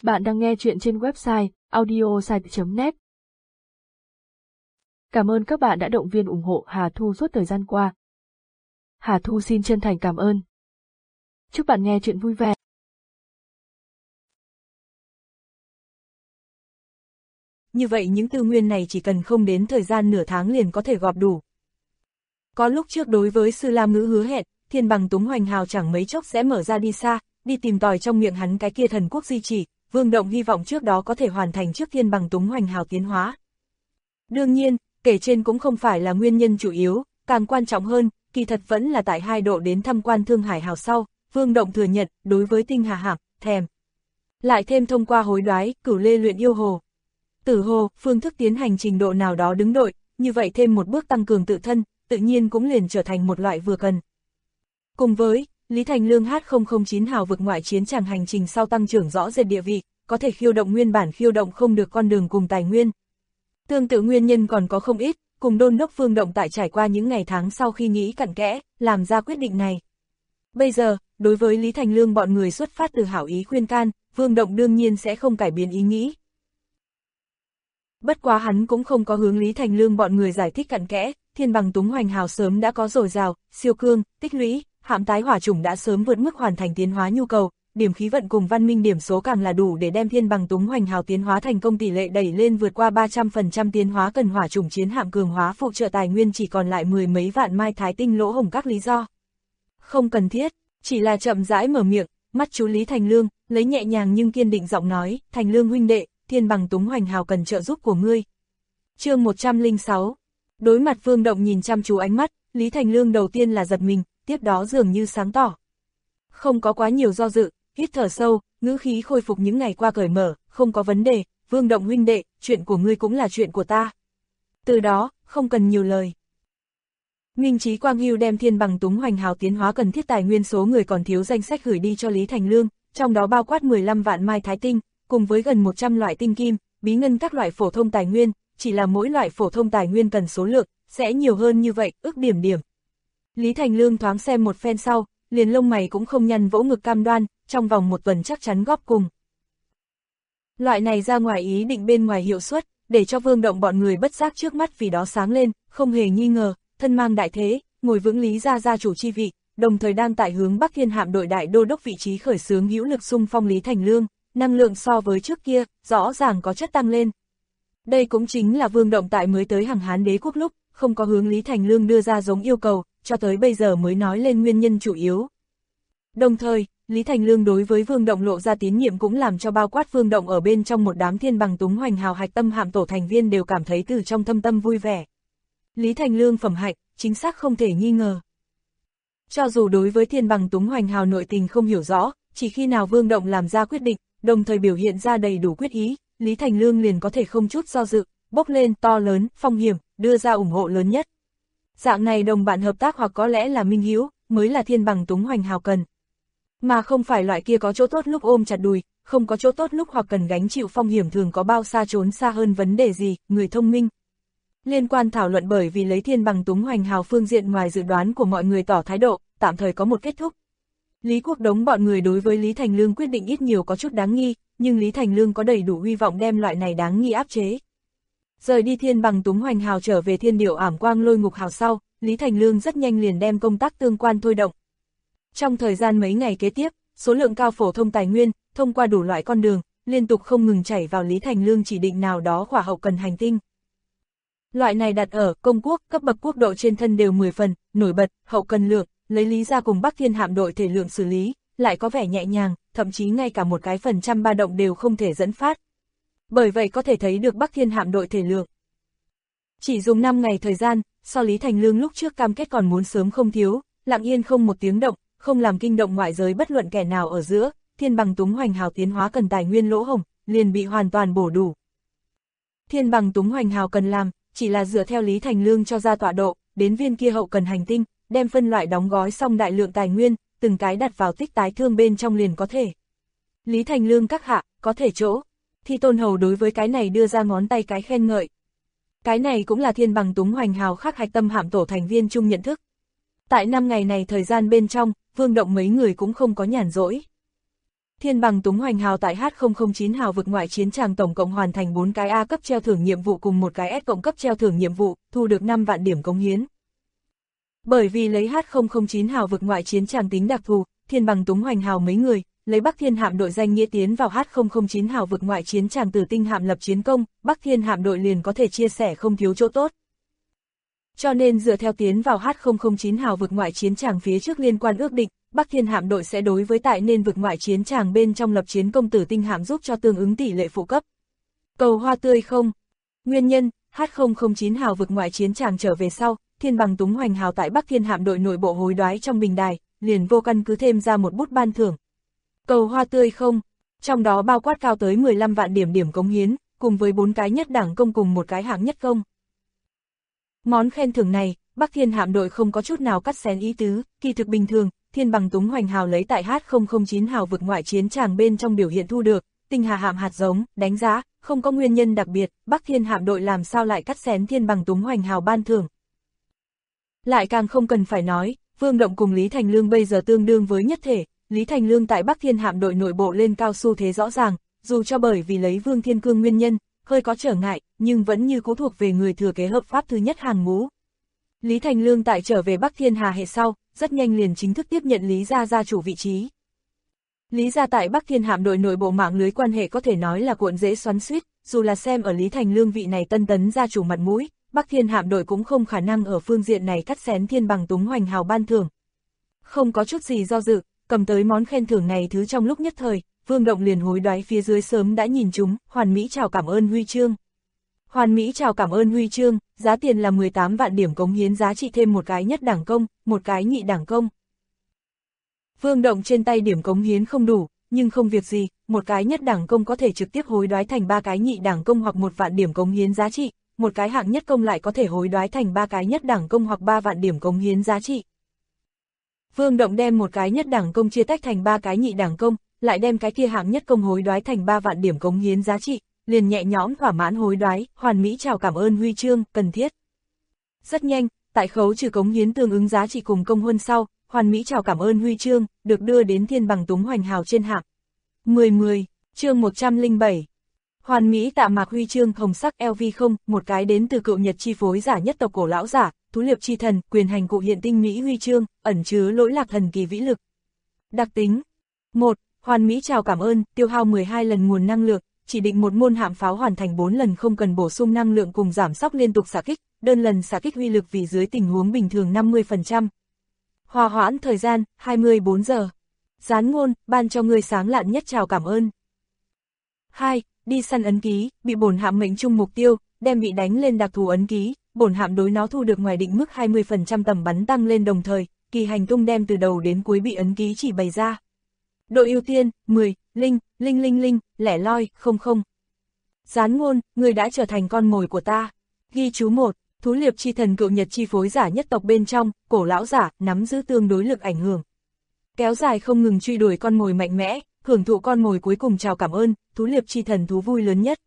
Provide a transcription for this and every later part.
Bạn đang nghe chuyện trên website audiosite.net. Cảm ơn các bạn đã động viên ủng hộ Hà Thu suốt thời gian qua. Hà Thu xin chân thành cảm ơn. Chúc bạn nghe chuyện vui vẻ. Như vậy những tư nguyên này chỉ cần không đến thời gian nửa tháng liền có thể gọp đủ. Có lúc trước đối với Sư Lam Ngữ hứa hẹn, Thiên Bằng Túng Hoành Hào chẳng mấy chốc sẽ mở ra đi xa, đi tìm tòi trong miệng hắn cái kia thần quốc di chỉ, Vương Động hy vọng trước đó có thể hoàn thành trước Thiên Bằng Túng Hoành Hào tiến hóa. Đương nhiên, kể trên cũng không phải là nguyên nhân chủ yếu, càng quan trọng hơn, kỳ thật vẫn là tại hai độ đến tham quan Thương Hải Hào sau, Vương Động thừa nhận, đối với Tinh Hà Hạm, thèm. Lại thêm thông qua hối đoái, Cửu Lê luyện yêu hồ. Tử hồ, phương thức tiến hành trình độ nào đó đứng đội, như vậy thêm một bước tăng cường tự thân, tự nhiên cũng liền trở thành một loại vừa cần. Cùng với, Lý Thành Lương H009 hào vực ngoại chiến tràng hành trình sau tăng trưởng rõ rệt địa vị, có thể khiêu động nguyên bản khiêu động không được con đường cùng tài nguyên. Tương tự nguyên nhân còn có không ít, cùng đôn đốc Vương Động tại trải qua những ngày tháng sau khi nghĩ cặn kẽ, làm ra quyết định này. Bây giờ, đối với Lý Thành Lương bọn người xuất phát từ hảo ý khuyên can, Vương Động đương nhiên sẽ không cải biến ý nghĩ. Bất quá hắn cũng không có hướng Lý Thành Lương bọn người giải thích cặn kẽ, Thiên Bằng Túng Hoành Hào sớm đã có dồi dào, siêu cương, tích lũy, hạm tái hỏa chủng đã sớm vượt mức hoàn thành tiến hóa nhu cầu, điểm khí vận cùng văn minh điểm số càng là đủ để đem Thiên Bằng Túng Hoành Hào tiến hóa thành công tỷ lệ đẩy lên vượt qua 300% tiến hóa cần hỏa chủng chiến hạm cường hóa phụ trợ tài nguyên chỉ còn lại mười mấy vạn mai thái tinh lỗ hổng các lý do. Không cần thiết, chỉ là chậm rãi mở miệng, mắt chú Lý Thành Lương, lấy nhẹ nhàng nhưng kiên định giọng nói, Thành Lương huynh đệ, Thiên Bằng Túng Hoành Hào cần trợ giúp của ngươi. Chương 106. Đối mặt Vương Động nhìn chăm chú ánh mắt, Lý Thành Lương đầu tiên là giật mình, tiếp đó dường như sáng tỏ. Không có quá nhiều do dự, hít thở sâu, ngữ khí khôi phục những ngày qua cởi mở, không có vấn đề, Vương Động huynh đệ, chuyện của ngươi cũng là chuyện của ta. Từ đó, không cần nhiều lời. Minh Chí Quang Hưu đem Thiên Bằng Túng Hoành Hào tiến hóa cần thiết tài nguyên số người còn thiếu danh sách gửi đi cho Lý Thành Lương, trong đó bao quát 15 vạn mai thái tinh, cùng với gần 100 loại tinh kim, bí ngân các loại phổ thông tài nguyên, chỉ là mỗi loại phổ thông tài nguyên cần số lượng, sẽ nhiều hơn như vậy, ước điểm. Lý Thành Lương thoáng xem một phen sau, liền lông mày cũng không nhăn vỗ ngực cam đoan, trong vòng một tuần chắc chắn góp cùng. Loại này ra ngoài ý định bên ngoài hiệu suất, để cho Vương Động bọn người bất giác trước mắt vì đó sáng lên, không hề nghi ngờ, thân mang đại thế, ngồi vững Lý gia chủ chi vị, đồng thời đang tại hướng Bắc Thiên Hạm đội đại đô đốc vị trí khởi xướng hữu lực xung phong Lý Thành Lương, năng lượng so với trước kia, rõ ràng có chất tăng lên. Đây cũng chính là Vương Động tại mới tới Hằng Hán Đế quốc lúc, không có hướng Lý Thành Lương đưa ra giống yêu cầu, cho tới bây giờ mới nói lên nguyên nhân chủ yếu. Đồng thời, Lý Thành Lương đối với Vương Động lộ ra tín nhiệm cũng làm cho bao quát Vương Động ở bên trong một đám Thiên Bằng Túng Hoành Hào hạch tâm hạm tổ thành viên đều cảm thấy từ trong thâm tâm vui vẻ. Lý Thành Lương phẩm hạnh, chính xác không thể nghi ngờ. Cho dù đối với Thiên Bằng Túng Hoành Hào nội tình không hiểu rõ, chỉ khi nào Vương Động làm ra quyết định, đồng thời biểu hiện ra đầy đủ quyết ý, Lý Thành Lương liền có thể không chút do dự, bốc lên to lớn, phong hiểm, đưa ra ủng hộ lớn nhất. Dạng này đồng bạn hợp tác hoặc có lẽ là minh hữu, mới là Thiên Bằng Túng Hoành Hào cần. Mà không phải loại kia có chỗ tốt lúc ôm chặt đùi, không có chỗ tốt lúc hoặc cần gánh chịu phong hiểm thường có bao xa trốn xa hơn vấn đề gì, người thông minh. Liên quan thảo luận bởi vì lấy Thiên Bằng Túng Hoành Hào phương diện ngoài dự đoán của mọi người tỏ thái độ, tạm thời có một kết thúc. Lý Quốc Đống bọn người đối với Lý Thành Lương quyết định ít nhiều có chút đáng nghi, nhưng Lý Thành Lương có đầy đủ hy vọng đem loại này đáng nghi áp chế. Rời đi Thiên Bằng Túng Hoành Hào trở về Thiên Điệu Ảm Quang Lôi Ngục Hào sau, Lý Thành Lương rất nhanh liền đem công tác tương quan thôi động. Trong thời gian mấy ngày kế tiếp, số lượng cao phổ thông tài nguyên, thông qua đủ loại con đường, liên tục không ngừng chảy vào Lý Thành Lương chỉ định nào đó khỏa hậu cần hành tinh. Loại này đặt ở công quốc, cấp bậc quốc độ trên thân đều 10 phần, nổi bật, hậu cần lượng, lấy Lý gia cùng Bắc Thiên Hạm đội thể lượng xử lý, lại có vẻ nhẹ nhàng, thậm chí ngay cả một cái phần trăm ba động đều không thể dẫn phát. Bởi vậy có thể thấy được Bắc Thiên Hạm đội thể lượng. Chỉ dùng 5 ngày thời gian, so Lý Thành Lương lúc trước cam kết còn muốn sớm không thiếu, lặng yên không một tiếng động, không làm kinh động ngoại giới bất luận kẻ nào ở giữa, Thiên Bằng Túng Hoành Hào tiến hóa cần tài nguyên lỗ hổng, liền bị hoàn toàn bổ đủ. Thiên Bằng Túng Hoành Hào cần làm, chỉ là dựa theo Lý Thành Lương cho ra tọa độ, đến viên kia hậu cần hành tinh, đem phân loại đóng gói xong đại lượng tài nguyên, từng cái đặt vào tích tái thương bên trong liền có thể. Lý Thành Lương các hạ, có thể chỗ. Thi Tôn Hầu đối với cái này đưa ra ngón tay cái khen ngợi. Cái này cũng là Thiên Bằng Túng Hoành Hào khác hạch tâm hạm tổ thành viên chung nhận thức. Tại 5 ngày này thời gian bên trong, Vương Động mấy người cũng không có nhàn rỗi. Thiên Bằng Túng Hoành Hào tại H009 hào vực ngoại chiến tràng tổng cộng hoàn thành 4 cái A cấp treo thưởng nhiệm vụ cùng một cái S cộng cấp treo thưởng nhiệm vụ, thu được 5 vạn điểm cống hiến. Bởi vì lấy H009 hào vực ngoại chiến tràng tính đặc thù, Thiên Bằng Túng Hoành Hào mấy người, lấy Bắc Thiên Hạm đội danh nghĩa tiến vào H009 hào vực ngoại chiến tràng Tử Tinh Hạm lập chiến công, Bắc Thiên Hạm đội liền có thể chia sẻ không thiếu chỗ tốt. Cho nên dựa theo tiến vào H009 hào vực ngoại chiến tràng phía trước liên quan ước định, Bắc Thiên Hạm đội sẽ đối với tại nên vực ngoại chiến tràng bên trong lập chiến công Tử Tinh Hạm giúp cho tương ứng tỷ lệ phụ cấp. Cầu hoa tươi không? Nguyên nhân, H009 hào vực ngoại chiến tràng trở về sau, Thiên Bằng Túng Hoành Hào tại Bắc Thiên Hạm đội nội bộ hối đoái trong bình đài, liền vô căn cứ thêm ra một bút ban thưởng. Cầu hoa tươi không? Trong đó bao quát cao tới 15 vạn điểm cống hiến, cùng với 4 cái nhất đẳng công cùng một cái hạng nhất công. Món khen thưởng này, Bắc Thiên Hạm đội không có chút nào cắt xén ý tứ, kỳ thực bình thường, Thiên Bằng Túng Hoành Hào lấy tại H009 hào vực ngoại chiến tràng bên trong biểu hiện thu được, tinh hà hạm hạt giống, đánh giá, không có nguyên nhân đặc biệt, Bắc Thiên Hạm đội làm sao lại cắt xén Thiên Bằng Túng Hoành Hào ban thưởng. Lại càng không cần phải nói, Vương Động cùng Lý Thành Lương bây giờ tương đương với nhất thể, Lý Thành Lương tại Bắc Thiên Hạm đội nội bộ lên cao xu thế rõ ràng, dù cho bởi vì lấy Vương Thiên Cương nguyên nhân, hơi có trở ngại, nhưng vẫn như cũ thuộc về người thừa kế hợp pháp thứ nhất hàng ngũ. Lý Thành Lương tại trở về Bắc Thiên Hà hệ sau, rất nhanh liền chính thức tiếp nhận Lý gia gia chủ vị trí. Lý gia tại Bắc Thiên Hạm đội nội bộ mạng lưới quan hệ có thể nói là cuộn dễ xoắn xuýt, dù là xem ở Lý Thành Lương vị này tân tấn gia chủ mặt mũi, Bắc Thiên Hạm đội cũng không khả năng ở phương diện này cắt xén Thiên Bằng Túng Hoành Hào ban thưởng. Không có chút gì do dự, cầm tới món khen thưởng này thứ trong lúc nhất thời, Vương Động liền hối đoái phía dưới sớm đã nhìn chúng, hoàn mỹ chào cảm ơn huy chương. Hoàn mỹ chào cảm ơn huy chương, giá tiền là 18 vạn điểm cống hiến giá trị thêm một cái nhất đẳng công, một cái nhị đẳng công. Vương Động trên tay điểm cống hiến không đủ, nhưng không việc gì, một cái nhất đẳng công có thể trực tiếp hối đoái thành 3 cái nhị đẳng công hoặc 1 vạn điểm cống hiến giá trị, một cái hạng nhất công lại có thể hối đoái thành 3 cái nhất đẳng công hoặc 3 vạn điểm cống hiến giá trị. Vương Động đem một cái nhất đẳng công chia tách thành 3 cái nhị đẳng công, lại đem cái kia hạng nhất công hối đoái thành 3 vạn điểm cống hiến giá trị, liền nhẹ nhõm thỏa mãn hối đoái, hoàn mỹ chào cảm ơn huy chương, cần thiết. Rất nhanh, tại khấu trừ cống hiến tương ứng giá trị cùng công huân sau, hoàn mỹ chào cảm ơn huy chương, được đưa đến Thiên Bằng Túng Hoành Hào trên hạng. 10-10, chương 107. Hoàn mỹ tạ mạc huy chương hồng sắc LV0, một cái đến từ cựu Nhật chi phối giả nhất tộc cổ lão giả, thú liệp chi thần, quyền hành cụ hiện tinh mỹ huy chương, ẩn chứa lỗi lạc thần kỳ vĩ lực. Đặc tính 1. Hoàn mỹ chào cảm ơn, tiêu hao 12 lần nguồn năng lượng, chỉ định một môn hạm pháo hoàn thành 4 lần không cần bổ sung năng lượng cùng giảm sóc liên tục xạ kích, đơn lần xạ kích uy lực vì dưới tình huống bình thường 50%. Hòa hoãn thời gian, 24 giờ. Gián ngôn, ban cho người sáng lạn nhất chào cảm ơn. 2. Đi săn ấn ký, bị bổn hạm mệnh trung mục tiêu, đem bị đánh lên đặc thù ấn ký, bổn hạm đối nó thu được ngoài định mức 20% tầm bắn tăng lên đồng thời, kỳ hành tung đem từ đầu đến cuối bị ấn ký chỉ bày ra. Độ ưu tiên, 10, linh, lẻ loi, 00. Gián ngôn, người đã trở thành con mồi của ta. Ghi chú 1, thú liệp chi thần cựu Nhật chi phối giả nhất tộc bên trong, cổ lão giả, nắm giữ tương đối lực ảnh hưởng. Kéo dài không ngừng truy đuổi con mồi mạnh mẽ, hưởng thụ con mồi cuối cùng chào cảm ơn, thú liệp chi thần thú vui lớn nhất.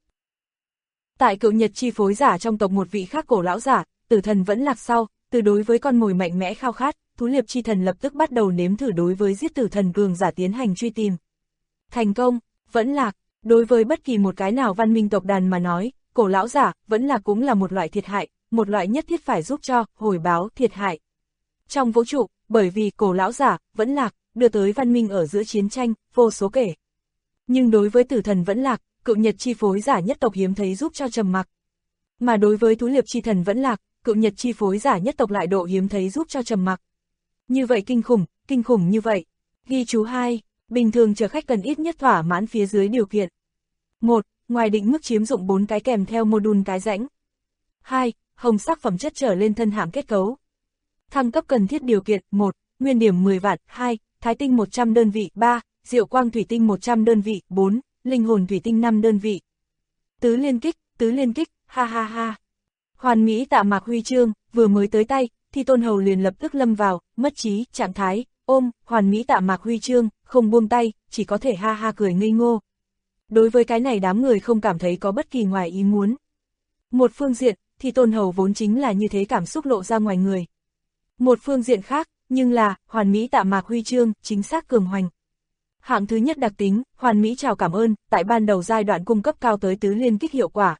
Tại cựu Nhật chi phối giả trong tộc một vị khác cổ lão giả, tử thần vẫn lạc sau, từ đối với con mồi mạnh mẽ khao khát, thú liệp chi thần lập tức bắt đầu nếm thử đối với giết tử thần cường giả tiến hành truy tìm. Thành công, vẫn lạc, đối với bất kỳ một cái nào văn minh tộc đàn mà nói, cổ lão giả, vẫn lạc cũng là một loại thiệt hại, một loại nhất thiết phải giúp cho, hồi báo, thiệt hại. Trong vũ trụ, bởi vì cổ lão giả, vẫn lạc, đưa tới văn minh ở giữa chiến tranh, vô số kể. Nhưng đối với tử thần vẫn lạc, cựu Nhật chi phối giả nhất tộc hiếm thấy giúp cho trầm mặc. Mà đối với thú liệp chi thần vẫn lạc, cựu Nhật chi phối giả nhất tộc lại độ hiếm thấy giúp cho trầm mặc. Như vậy kinh khủng như vậy. Ghi chú 2, bình thường chở khách cần ít nhất thỏa mãn phía dưới điều kiện. 1. Ngoài định mức chiếm dụng 4 cái kèm theo module cái rãnh. 2. Hồng sắc phẩm chất trở lên thân hạm kết cấu. Thăng cấp cần thiết điều kiện, 1. Nguyên điểm 10 vạn, 2. Thái tinh 100 đơn vị, 3. Diệu quang thủy tinh 100 đơn vị, 4. Linh hồn thủy tinh 5 đơn vị. Tứ liên kích, ha ha ha. Hoàn mỹ tạ mạc huy chương, vừa mới tới tay, thì Tôn Hầu liền lập tức lâm vào, mất trí, trạng thái, ôm, hoàn mỹ tạ mạc huy chương, không buông tay, chỉ có thể ha ha cười ngây ngô. Đối với cái này đám người không cảm thấy có bất kỳ ngoài ý muốn. Một phương diện, thì Tôn Hầu vốn chính là như thế cảm xúc lộ ra ngoài người. Một phương diện khác, nhưng là, hoàn mỹ tạ mạc huy chương, chính xác cường hoành. Hạng thứ nhất đặc tính, hoàn mỹ chào cảm ơn, tại ban đầu giai đoạn cung cấp cao tới tứ liên kích hiệu quả.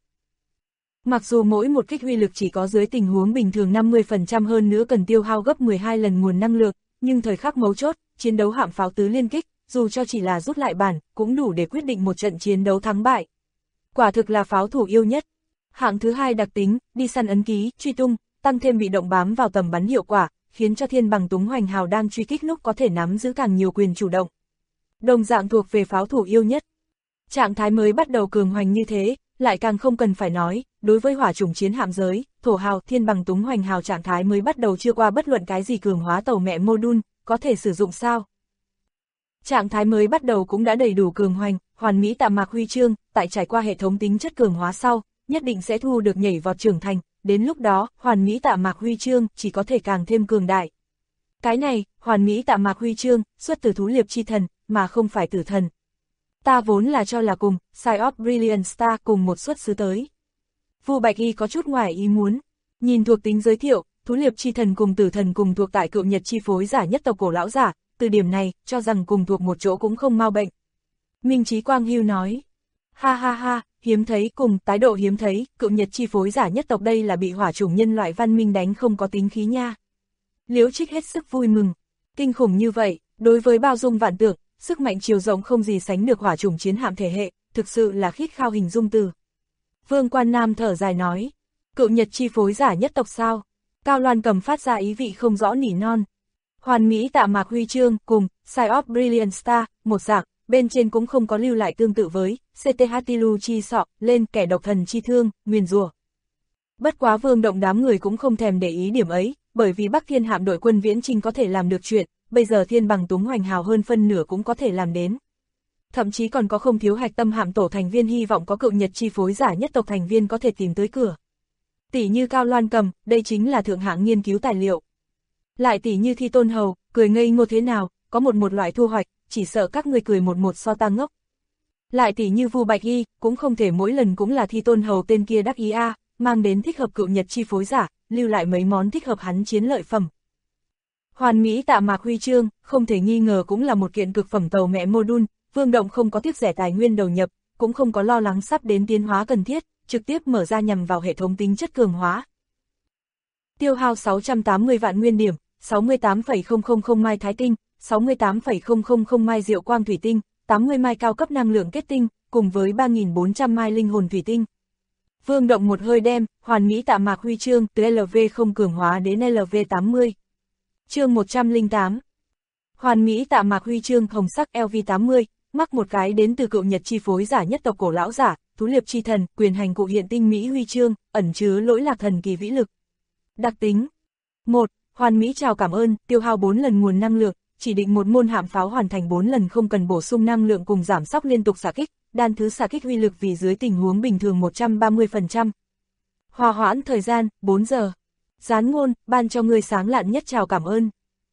Mặc dù mỗi một kích uy lực chỉ có dưới tình huống bình thường 50% hơn nữa cần tiêu hao gấp 12 lần nguồn năng lượng, nhưng thời khắc mấu chốt, chiến đấu hạm pháo tứ liên kích, dù cho chỉ là rút lại bản, cũng đủ để quyết định một trận chiến đấu thắng bại. Quả thực là pháo thủ yêu nhất. Hạng thứ hai đặc tính, đi săn ấn ký, truy tung, tăng thêm bị động bám vào tầm bắn hiệu quả, khiến cho thiên bằng túng hoành hào đang truy kích lúc có thể nắm giữ càng nhiều quyền chủ động. Đồng dạng thuộc về pháo thủ yêu nhất. Trạng thái mới bắt đầu cường hoành như thế, lại càng không cần phải nói, đối với hỏa chủng chiến hạm giới, thổ hào, thiên bằng túng hoành hào trạng thái mới bắt đầu chưa qua bất luận cái gì cường hóa tàu mẹ module, có thể sử dụng sao? Trạng thái mới bắt đầu cũng đã đầy đủ cường hoành, hoàn mỹ tạm mạc huy chương, tại trải qua hệ thống tính chất cường hóa sau, nhất định sẽ thu được nhảy vọt trưởng thành, đến lúc đó, hoàn mỹ tạm mạc huy chương chỉ có thể càng thêm cường đại. Cái này, hoàn mỹ tạm mạc huy chương, xuất từ thú liệp chi thần, mà không phải tử thần. Ta vốn là cho là cùng, Side of Brilliant Star cùng một xuất xứ tới. Vu Bạch Y có chút ngoài ý muốn, nhìn thuộc tính giới thiệu, thú liệp chi thần cùng tử thần cùng thuộc tại cựu nhật chi phối giả nhất tộc cổ lão giả, từ điểm này, cho rằng cùng thuộc một chỗ cũng không mau bệnh. Minh Chí Quang Hưu nói, ha ha ha, hiếm thấy cùng, tái độ hiếm thấy, cựu nhật chi phối giả nhất tộc đây là bị hỏa chủng nhân loại văn minh đánh không có tính khí nha. Liễu Trích hết sức vui mừng, kinh khủng như vậy, đối với bao dung vạn tượng, sức mạnh chiều rộng không gì sánh được hỏa chủng chiến hạm thể hệ, thực sự là khít khao hình dung từ. Vương Quan Nam thở dài nói, cựu nhật chi phối giả nhất tộc sao? Cao Loan Cầm phát ra ý vị không rõ nỉ non. Hoàn mỹ tạm mạc huy chương cùng Side of Brilliant Star, một dạng, bên trên cũng không có lưu lại tương tự với CTH Tilu chi sọ, lên kẻ độc thần chi thương, nguyền rủa. Bất quá Vương Động đám người cũng không thèm để ý điểm ấy, bởi vì Bắc Thiên hạm đội quân viễn chinh có thể làm được chuyện, bây giờ thiên bằng túng hoành hào hơn phân nửa cũng có thể làm đến. Thậm chí còn có không thiếu hạch tâm hạm tổ thành viên hy vọng có cựu nhật chi phối giả nhất tộc thành viên có thể tìm tới cửa. Tỷ như Cao Loan Cầm, đây chính là thượng hạng nghiên cứu tài liệu. Lại tỷ như Thi Tôn Hầu, cười ngây ngô thế nào, có một loại thu hoạch, chỉ sợ các người cười một so ta ngốc. Lại tỷ như Vu Bạch Y, cũng không thể mỗi lần cũng là Thi Tôn Hầu tên kia đắc ý a, mang đến thích hợp cựu nhật chi phối giả, lưu lại mấy món thích hợp hắn chiến lợi phẩm. Hoàn mỹ tạm mạc huy chương, không thể nghi ngờ cũng là một kiện cực phẩm tàu mẹ module, Vương Động không có tiếc rẻ tài nguyên đầu nhập, cũng không có lo lắng sắp đến tiến hóa cần thiết, trực tiếp mở ra nhằm vào hệ thống tính chất cường hóa. Tiêu hao 680 vạn nguyên điểm, 68,000 mai thái tinh, 68,000 mai diệu quang thủy tinh, 80 mai cao cấp năng lượng kết tinh, cùng với 3.400 mai linh hồn thủy tinh. Vương Động một hơi đem, hoàn mỹ tạm mạc huy chương từ LV không cường hóa đến LV80. Chương 108. Hoàn mỹ tạm mạc huy chương hồng sắc LV80, mắc một cái đến từ cựu nhật chi phối giả nhất tộc cổ lão giả, thú liệp chi thần, quyền hành cụ hiện tinh mỹ huy chương, ẩn chứa lỗi lạc thần kỳ vĩ lực. Đặc tính 1. Hoàn mỹ chào cảm ơn, tiêu hao 4 lần nguồn năng lượng, chỉ định một môn hạm pháo hoàn thành 4 lần không cần bổ sung năng lượng cùng giảm sóc liên tục xạ kích, đan thứ xạ kích uy lực vì dưới tình huống bình thường 130%. Hòa hoãn thời gian, 4 giờ. Gián ngôn, ban cho người sáng lạn nhất chào cảm ơn.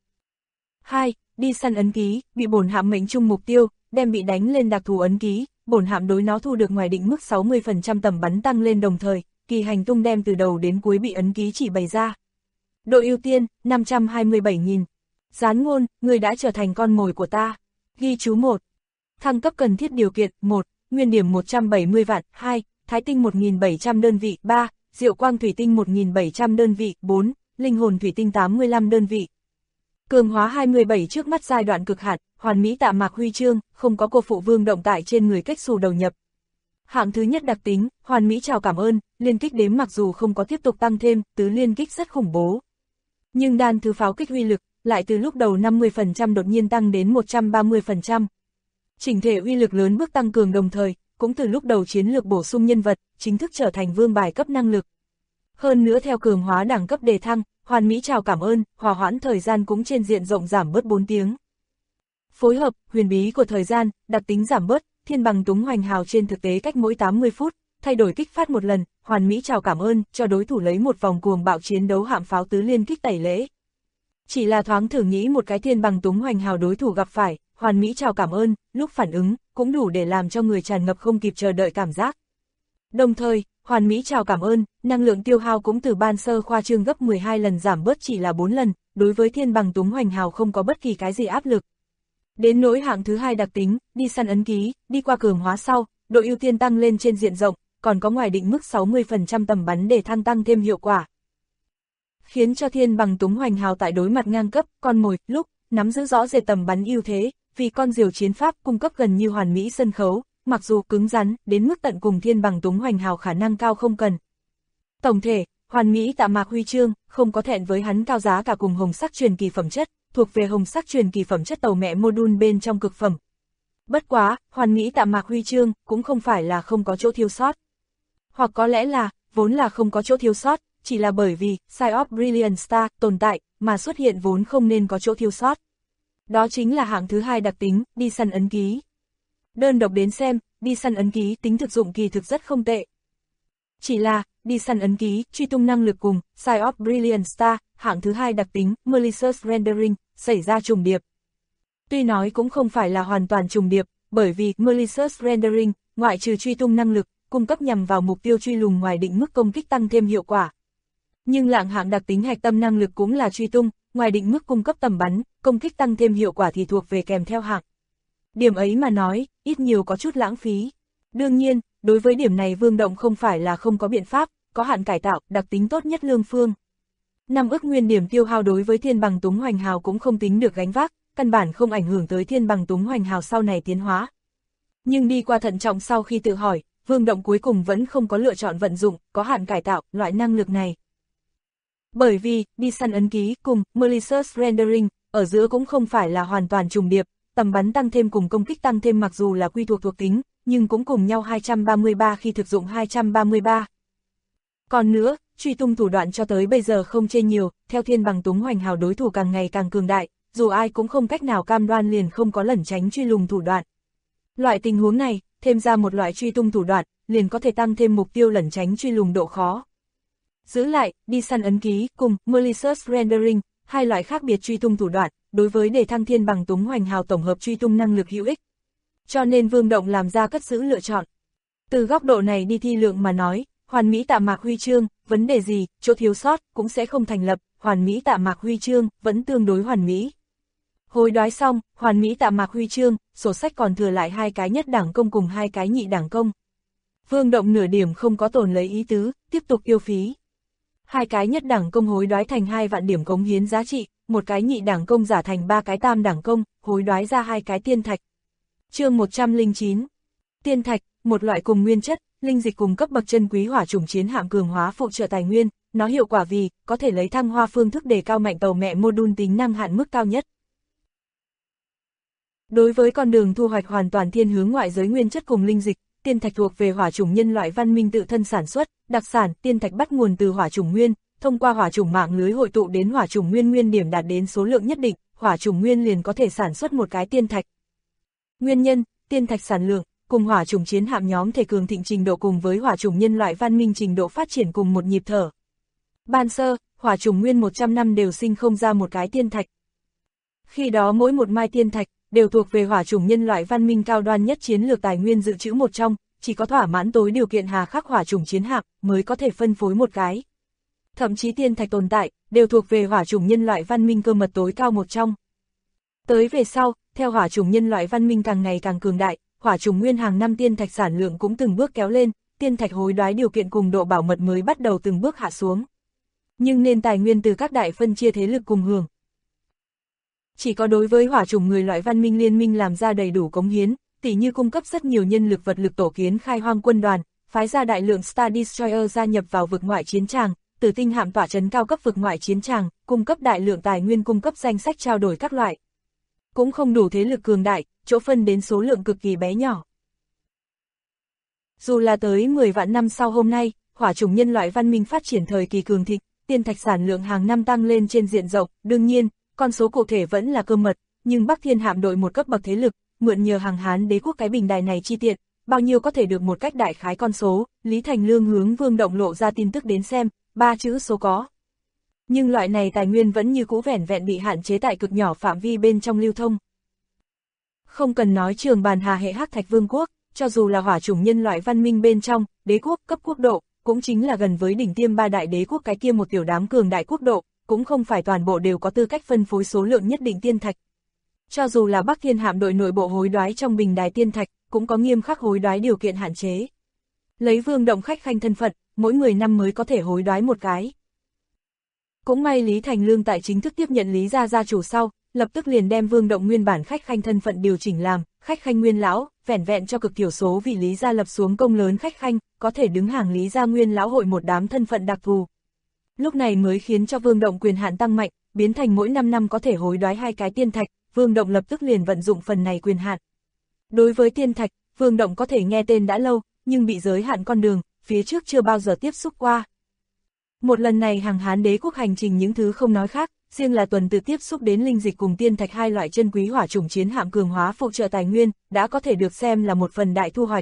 2. Đi săn ấn ký, bị bổn hạm mệnh trung mục tiêu, đem bị đánh lên đặc thù ấn ký, bổn hạm đối nó thu được ngoài định mức 60% tầm bắn tăng lên đồng thời, kỳ hành tung đem từ đầu đến cuối bị ấn ký chỉ bày ra. Độ ưu tiên, 527.000. Gián ngôn, người đã trở thành con mồi của ta. Ghi chú 1. Thăng cấp cần thiết điều kiện, 1. Nguyên điểm 170 vạn, 2. Thái tinh 1.700 đơn vị, 3. Diệu quang thủy tinh 1.700 đơn vị, 4. Linh hồn thủy tinh 85 đơn vị. Cường hóa 27 trước mắt giai đoạn cực hạn, hoàn mỹ tạm mạc huy chương, không có cô phụ Vương Động tại trên người cách xù đầu nhập. Hạng thứ nhất đặc tính, hoàn mỹ chào cảm ơn, liên kích đếm mặc dù không có tiếp tục tăng thêm, tứ liên kích rất khủng bố. Nhưng đan thứ pháo kích uy lực, lại từ lúc đầu 50% đột nhiên tăng đến 130%. Chỉnh thể uy lực lớn bước tăng cường đồng thời, cũng từ lúc đầu chiến lược bổ sung nhân vật, chính thức trở thành vương bài cấp năng lực. Hơn nữa theo cường hóa đẳng cấp đề thăng, hoàn mỹ chào cảm ơn, hòa hoãn thời gian cũng trên diện rộng giảm bớt 4 tiếng. Phối hợp, huyền bí của thời gian, đặc tính giảm bớt, thiên bằng túng hoành hào trên thực tế cách mỗi 80 phút, thay đổi kích phát một lần, hoàn mỹ chào cảm ơn, cho đối thủ lấy một vòng cuồng bạo chiến đấu hạm pháo tứ liên kích tẩy lễ. Chỉ là thoáng thử nghĩ một cái thiên bằng túng hoành hào đối thủ gặp phải, hoàn mỹ chào cảm ơn, lúc phản ứng, cũng đủ để làm cho người tràn ngập không kịp chờ đợi cảm giác. Đồng thời, hoàn mỹ chào cảm ơn, năng lượng tiêu hao cũng từ ban sơ khoa trương gấp 12 lần giảm bớt chỉ là 4 lần, đối với thiên bằng túng hoành hào không có bất kỳ cái gì áp lực. Đến nỗi hạng thứ hai đặc tính, đi săn ấn ký, đi qua cường hóa sau, độ ưu tiên tăng lên trên diện rộng, còn có ngoài định mức 60% tầm bắn để tăng thêm hiệu quả. Khiến cho Thiên Bằng Túng Hoành Hào tại đối mặt ngang cấp, con mồi, lúc nắm giữ rõ rệt tầm bắn ưu thế, vì con diều chiến pháp cung cấp gần như hoàn mỹ sân khấu, mặc dù cứng rắn, đến mức tận cùng Thiên Bằng Túng Hoành Hào khả năng cao không cần. Tổng thể, hoàn mỹ Tạ Mạc Huy chương, không có thẹn với hắn cao giá cả cùng hồng sắc truyền kỳ phẩm chất, thuộc về hồng sắc truyền kỳ phẩm chất tàu mẹ module bên trong cực phẩm. Bất quá, hoàn mỹ Tạ Mạc Huy chương cũng không phải là không có chỗ thiếu sót. Hoặc có lẽ là, vốn là không có chỗ thiếu sót, chỉ là bởi vì Side of Brilliant Star tồn tại, mà xuất hiện vốn không nên có chỗ thiếu sót. Đó chính là hạng thứ hai đặc tính, đi săn ấn ký. Đơn độc đến xem, đi săn ấn ký tính thực dụng kỳ thực rất không tệ. Chỉ là, đi săn ấn ký, truy tung năng lực cùng Side of Brilliant Star, hạng thứ hai đặc tính, Malicious Rendering, xảy ra trùng điệp. Tuy nói cũng không phải là hoàn toàn trùng điệp, bởi vì Malicious Rendering, ngoại trừ truy tung năng lực, cung cấp nhằm vào mục tiêu truy lùng ngoài định mức công kích tăng thêm hiệu quả. Nhưng lạng hạng đặc tính hạch tâm năng lực cũng là truy tung, ngoài định mức cung cấp tầm bắn, công kích tăng thêm hiệu quả thì thuộc về kèm theo hạng. Điểm ấy mà nói, ít nhiều có chút lãng phí. Đương nhiên, đối với điểm này Vương Động không phải là không có biện pháp, có hạn cải tạo, đặc tính tốt nhất lương phương. 5 ức nguyên điểm tiêu hao đối với Thiên Bằng Túng Hoành Hào cũng không tính được gánh vác, căn bản không ảnh hưởng tới Thiên Bằng Túng Hoành Hào sau này tiến hóa. Nhưng đi qua thận trọng sau khi tự hỏi, Vương Động cuối cùng vẫn không có lựa chọn vận dụng, có hạn cải tạo, loại năng lực này. Bởi vì, đi săn ấn ký cùng Malicious Rendering, ở giữa cũng không phải là hoàn toàn trùng điệp, tầm bắn tăng thêm cùng công kích tăng thêm mặc dù là quy thuộc tính, nhưng cũng cùng nhau 233 khi thực dụng 233. Còn nữa, truy tung thủ đoạn cho tới bây giờ không chê nhiều, theo Thiên Bằng Túng Hoành Hào đối thủ càng ngày càng cường đại, dù ai cũng không cách nào cam đoan liền không có lẩn tránh truy lùng thủ đoạn. Loại tình huống này, thêm ra một loại truy tung thủ đoạn, liền có thể tăng thêm mục tiêu lẩn tránh truy lùng độ khó. Giữ lại, đi săn ấn ký cùng Malicious Rendering, hai loại khác biệt truy tung thủ đoạn, đối với để thăng Thiên Bằng Túng Hoành Hào tổng hợp truy tung năng lực hữu ích. Cho nên Vương Động làm ra cất giữ lựa chọn. Từ góc độ này đi thi lượng mà nói, hoàn mỹ Tạ Mạc Huy chương, vấn đề gì, chỗ thiếu sót, cũng sẽ không thành lập, hoàn mỹ Tạ Mạc Huy chương, vẫn tương đối hoàn mỹ. Hối đoái xong, hoàn mỹ Tạ Mạc Huy chương, sổ sách còn thừa lại 2 cái nhất đẳng công cùng 2 cái nhị đẳng công. Vương Động nửa điểm không có tồn lấy ý tứ, tiếp tục tiêu phí. 2 cái nhất đẳng công hối đoái thành 2 vạn điểm cống hiến giá trị, 1 cái nhị đẳng công giả thành 3 cái tam đẳng công, hối đoái ra 2 cái tiên thạch. Chương 109. Tiên thạch, một loại cùng nguyên chất, linh dịch cùng cấp bậc chân quý hỏa chủng chiến hạm cường hóa phụ trợ tài nguyên, nó hiệu quả vì có thể lấy thăng hoa phương thức đề cao mạnh tàu mẹ module tính năng hạn mức cao nhất. Đối với con đường thu hoạch hoàn toàn thiên hướng ngoại giới nguyên chất cùng linh dịch, tiên thạch thuộc về hỏa chủng nhân loại văn minh tự thân sản xuất, đặc sản, tiên thạch bắt nguồn từ hỏa chủng nguyên, thông qua hỏa chủng mạng lưới hội tụ đến hỏa chủng nguyên nguyên điểm đạt đến số lượng nhất định, hỏa chủng nguyên liền có thể sản xuất một cái tiên thạch. Nguyên nhân, tiên thạch sản lượng, cùng hỏa chủng chiến hạm nhóm thể cường thịnh trình độ cùng với hỏa chủng nhân loại văn minh trình độ phát triển cùng một nhịp thở. Ban sơ, hỏa chủng nguyên 100 năm đều sinh không ra một cái tiên thạch. Khi đó mỗi một mai tiên thạch, đều thuộc về hỏa chủng nhân loại văn minh cao đoan nhất chiến lược tài nguyên dự trữ một trong, chỉ có thỏa mãn tối điều kiện hà khắc hỏa chủng chiến hạm mới có thể phân phối một cái. Thậm chí tiên thạch tồn tại, đều thuộc về hỏa chủng nhân loại văn minh cơ mật tối cao một trong. Tới về sau, theo hỏa chủng nhân loại văn minh càng ngày càng cường đại, hỏa chủng nguyên hàng năm tiên thạch sản lượng cũng từng bước kéo lên, tiên thạch hối đoái điều kiện cùng độ bảo mật mới bắt đầu từng bước hạ xuống. Nhưng nên tài nguyên từ các đại phân chia thế lực cùng hưởng. Chỉ có đối với hỏa chủng người loại văn minh liên minh làm ra đầy đủ cống hiến, tỉ như cung cấp rất nhiều nhân lực vật lực tổ kiến khai hoang quân đoàn, phái ra đại lượng Star Destroyer gia nhập vào vực ngoại chiến tràng, tử tinh hạm tỏa trấn cao cấp vực ngoại chiến tràng, cung cấp đại lượng tài nguyên cung cấp danh sách trao đổi các loại. Cũng không đủ thế lực cường đại, chỗ phân đến số lượng cực kỳ bé nhỏ. Dù là tới 10 vạn năm sau hôm nay, hỏa chủng nhân loại văn minh phát triển thời kỳ cường thịnh, tiên thạch sản lượng hàng năm tăng lên trên diện rộng, đương nhiên, con số cụ thể vẫn là cơ mật, nhưng Bắc Thiên hạm đội một cấp bậc thế lực, mượn nhờ hàng Hán đế quốc cái bình đài này chi tiện, bao nhiêu có thể được một cách đại khái con số, Lý Thành Lương hướng Vương Động lộ ra tin tức đến xem, 3 chữ số có. Nhưng loại này tài nguyên vẫn như cũ vẻn vẹn bị hạn chế tại cực nhỏ phạm vi bên trong lưu thông. Không cần nói Trường Bàn Hà hệ Hắc Thạch Vương quốc, cho dù là hỏa chủng nhân loại văn minh bên trong, đế quốc cấp quốc độ, cũng chính là gần với đỉnh tiêm 3 đại đế quốc cái kia một tiểu đám cường đại quốc độ, cũng không phải toàn bộ đều có tư cách phân phối số lượng nhất định tiên thạch. Cho dù là Bắc Thiên hạm đội nội bộ hối đoái trong bình đài tiên thạch, cũng có nghiêm khắc hối đoái điều kiện hạn chế. Lấy Vương Động khách khanh thân phận, mỗi 10 năm mới có thể hối đoái một cái. Cũng may Lý Thành Lương tại chính thức tiếp nhận Lý gia gia chủ sau, lập tức liền đem Vương Động nguyên bản khách khanh thân phận điều chỉnh làm khách khanh nguyên lão, vẻn vẹn cho cực thiểu số vì Lý gia lập xuống công lớn khách khanh, có thể đứng hàng Lý gia nguyên lão hội một đám thân phận đặc thù. Lúc này mới khiến cho Vương Động quyền hạn tăng mạnh, biến thành mỗi 5 năm có thể hối đoái 2 cái tiên thạch, Vương Động lập tức liền vận dụng phần này quyền hạn. Đối với tiên thạch, Vương Động có thể nghe tên đã lâu, nhưng bị giới hạn con đường, phía trước chưa bao giờ tiếp xúc qua. Một lần này hàng Hán đế quốc hành trình những thứ không nói khác, riêng là tuần tự tiếp xúc đến linh dịch cùng tiên thạch hai loại chân quý hỏa chủng chiến hạm cường hóa phụ trợ tài nguyên, đã có thể được xem là một phần đại thu hoạch.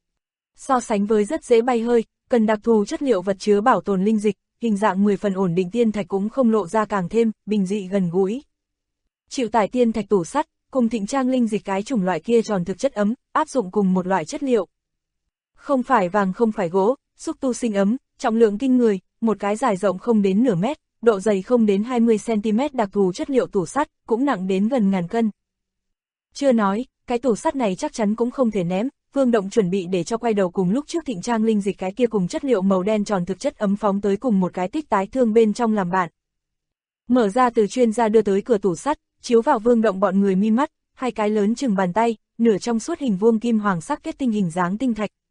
So sánh với rất dễ bay hơi, cần đặc thù chất liệu vật chứa bảo tồn linh dịch, hình dạng 10 phần ổn định tiên thạch cũng không lộ ra càng thêm, bình dị gần gũi. Chịu tải tiên thạch tủ sắt, cùng Thịnh Trang linh dịch cái chủng loại kia tròn thực chất ấm, áp dụng cùng một loại chất liệu. Không phải vàng không phải gỗ, xúc tu sinh ấm, trọng lượng kinh người, một cái dài rộng không đến nửa mét, độ dày không đến 20cm đặc thù chất liệu tủ sắt, cũng nặng đến gần ngàn cân. Chưa nói, cái tủ sắt này chắc chắn cũng không thể ném, Vương Động chuẩn bị để cho quay đầu cùng lúc trước Thịnh Trang linh dịch cái kia cùng chất liệu màu đen tròn thực chất ấm phóng tới cùng một cái tích tái thương bên trong làm bạn. Mở ra từ chuyên gia đưa tới cửa tủ sắt, chiếu vào Vương Động bọn người mi mắt, 2 cái lớn chừng bàn tay, nửa trong suốt hình vuông kim hoàng sắc kết tinh hình dáng tinh thạch.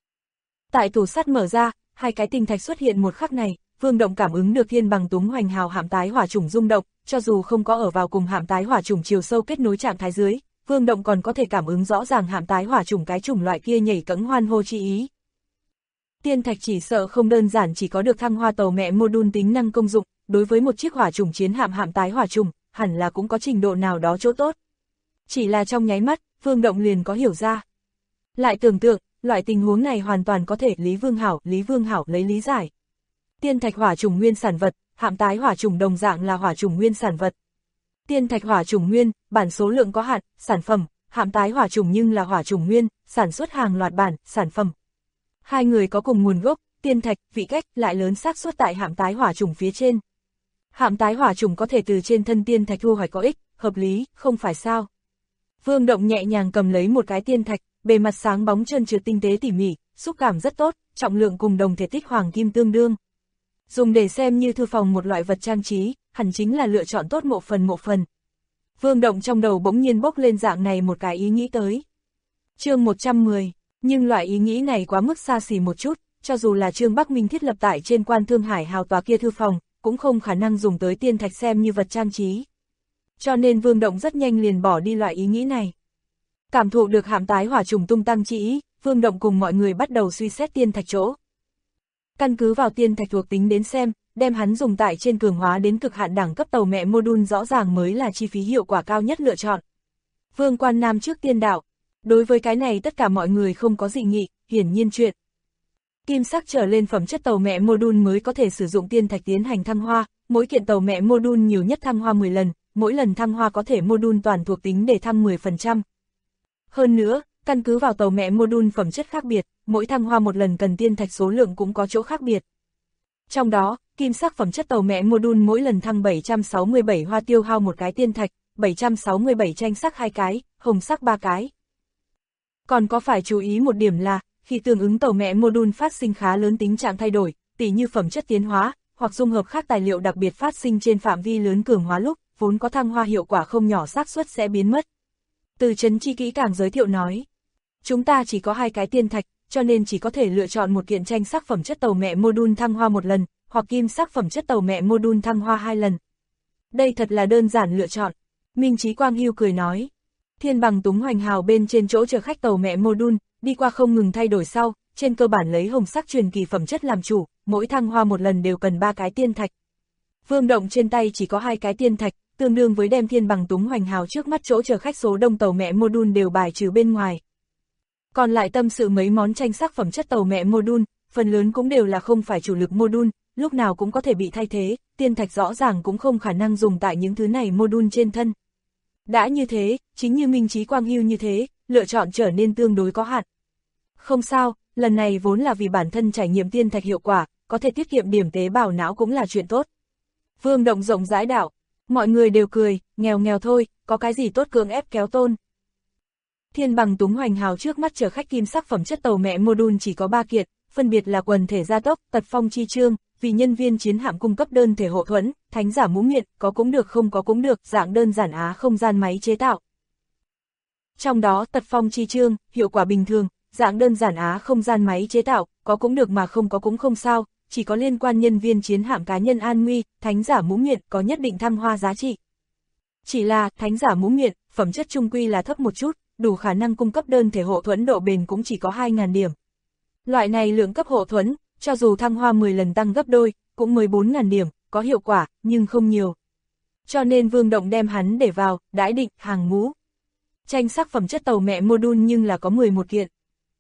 Tại tủ sắt mở ra, 2 cái tinh thạch xuất hiện một khắc này, Vương Động cảm ứng được thiên bằng túng hoành hào hạm tái hỏa chủng rung động, cho dù không có ở vào cùng hạm tái hỏa chủng chiều sâu kết nối trạng thái dưới, Vương Động còn có thể cảm ứng rõ ràng hạm tái hỏa chủng cái chủng loại kia nhảy cẫng hoan hô chi ý. Tiên thạch chỉ sợ không đơn giản chỉ có được thăng hoa tàu mẹ module tính năng công dụng, đối với một chiếc hỏa chủng chiến hạm hạm tái hỏa chủng, hẳn là cũng có trình độ nào đó chỗ tốt. Chỉ là trong nháy mắt, Vương Động liền có hiểu ra. Lại tưởng tượng, loại tình huống này hoàn toàn có thể Lý Vương Hảo lấy lý giải. Tiên thạch hỏa chủng nguyên sản vật, hạm tái hỏa chủng đồng dạng là hỏa chủng nguyên sản vật. Tiên thạch hỏa chủng nguyên, bản số lượng có hạn, sản phẩm, hạm tái hỏa chủng nhưng là hỏa chủng nguyên, sản xuất hàng loạt bản, sản phẩm. Hai người có cùng nguồn gốc, tiên thạch, vị cách lại lớn xác suất tại hạm tái hỏa chủng phía trên. Hạm tái hỏa chủng có thể từ trên thân tiên thạch thu hoạch có ích, hợp lý, không phải sao. Vương Động nhẹ nhàng cầm lấy một cái tiên thạch, bề mặt sáng bóng trơn trượt tinh tế tỉ mỉ, xúc cảm rất tốt, trọng lượng cùng đồng thể tích hoàng kim tương đương. Dùng để xem như thư phòng một loại vật trang trí, hẳn chính là lựa chọn tốt mộ phần. Vương Động trong đầu bỗng nhiên bốc lên dạng này một cái ý nghĩ tới. Chương 110, nhưng loại ý nghĩ này quá mức xa xỉ một chút, cho dù là Trương Bắc Minh thiết lập tại trên Quan Thương Hải hào tòa kia thư phòng, cũng không khả năng dùng tới tiên thạch xem như vật trang trí. Cho nên Vương Động rất nhanh liền bỏ đi loại ý nghĩ này. Cảm thụ được hạm tái hỏa trùng tung tăng chi ý, Vương Động cùng mọi người bắt đầu suy xét tiên thạch chỗ. Căn cứ vào tiên thạch thuộc tính đến xem, đem hắn dùng tại trên cường hóa đến cực hạn đẳng cấp tàu mẹ module rõ ràng mới là chi phí hiệu quả cao nhất lựa chọn. Vương Quan Nam trước tiên đạo. Đối với cái này tất cả mọi người không có dị nghị, hiển nhiên chuyện. Kim sắc trở lên phẩm chất tàu mẹ module mới có thể sử dụng tiên thạch tiến hành thăng hoa, mỗi kiện tàu mẹ module nhiều nhất thăng hoa 10 lần, mỗi lần thăng hoa có thể module toàn thuộc tính để thăng 10%. Hơn nữa, căn cứ vào tàu mẹ module phẩm chất khác biệt, mỗi thăng hoa một lần cần tiên thạch số lượng cũng có chỗ khác biệt. Trong đó, kim sắc phẩm chất tàu mẹ module mỗi lần thăng 767 hoa tiêu hao một cái tiên thạch, 767 tranh sắc 2 cái, hồng sắc 3 cái. Còn có phải chú ý một điểm là, khi tương ứng tàu mẹ module phát sinh khá lớn tính trạng thay đổi, tỉ như phẩm chất tiến hóa, hoặc dung hợp khác tài liệu đặc biệt phát sinh trên phạm vi lớn cường hóa lúc, vốn có thăng hoa hiệu quả không nhỏ xác suất sẽ biến mất. Từ Trấn Chi kỹ càng giới thiệu nói, chúng ta chỉ có 2 cái tiên thạch, cho nên chỉ có thể lựa chọn một kiện tranh sắc phẩm chất tàu mẹ module thăng hoa 1 lần, hoặc kim sắc phẩm chất tàu mẹ module thăng hoa 2 lần. Đây thật là đơn giản lựa chọn. Minh Chí Quang Hưu cười nói, thiên bằng túng hoành hào bên trên chỗ chờ khách tàu mẹ module, đi qua không ngừng thay đổi sau, trên cơ bản lấy hồng sắc truyền kỳ phẩm chất làm chủ, mỗi thăng hoa 1 lần đều cần 3 cái tiên thạch. Vương Động trên tay chỉ có 2 cái tiên thạch, tương đương với đem thiên bằng túng hoành hào trước mắt chỗ chờ khách số đông tàu mẹ module đều bài trừ bên ngoài. Còn lại tâm sự mấy món tranh sắc phẩm chất tàu mẹ module, phần lớn cũng đều là không phải chủ lực module, lúc nào cũng có thể bị thay thế, tiên thạch rõ ràng cũng không khả năng dùng tại những thứ này module trên thân. Đã như thế, chính như Minh Chí Quang Hưu như thế, lựa chọn trở nên tương đối có hạn. Không sao, lần này vốn là vì bản thân trải nghiệm tiên thạch hiệu quả, có thể tiết kiệm điểm tế bào não cũng là chuyện tốt. Vương Động rộng rãi đạo, Mọi người đều cười, nghèo nghèo thôi, có cái gì tốt cưỡng ép kéo tôn. Thiên bằng túng hoành hào trước mắt chở khách kim sắc phẩm chất tàu mẹ module chỉ có 3 kiện, phân biệt là quần thể gia tốc, tật phong chi chương, vì nhân viên chiến hạm cung cấp đơn thể hộ thuẫn, thánh giả mũ miệng, có cũng được không có cũng được, dạng đơn giản á không gian máy chế tạo. Trong đó tật phong chi chương, hiệu quả bình thường, dạng đơn giản á không gian máy chế tạo, có cũng được mà không có cũng không sao, chỉ có liên quan nhân viên chiến hạm cá nhân an nguy, thánh giả mũ miệng có nhất định thăng hoa giá trị. Chỉ là, thánh giả mũ miệng, phẩm chất trung quy là thấp một chút, đủ khả năng cung cấp đơn thể hộ thuẫn độ bền cũng chỉ có 2.000 điểm. Loại này lượng cấp hộ thuẫn, cho dù thăng hoa 10 lần tăng gấp đôi, cũng mới 4.000 điểm, có hiệu quả, nhưng không nhiều. Cho nên Vương Động đem hắn để vào, đãi định, hàng ngũ. Tranh sắc phẩm chất tàu mẹ module nhưng là có 11 kiện.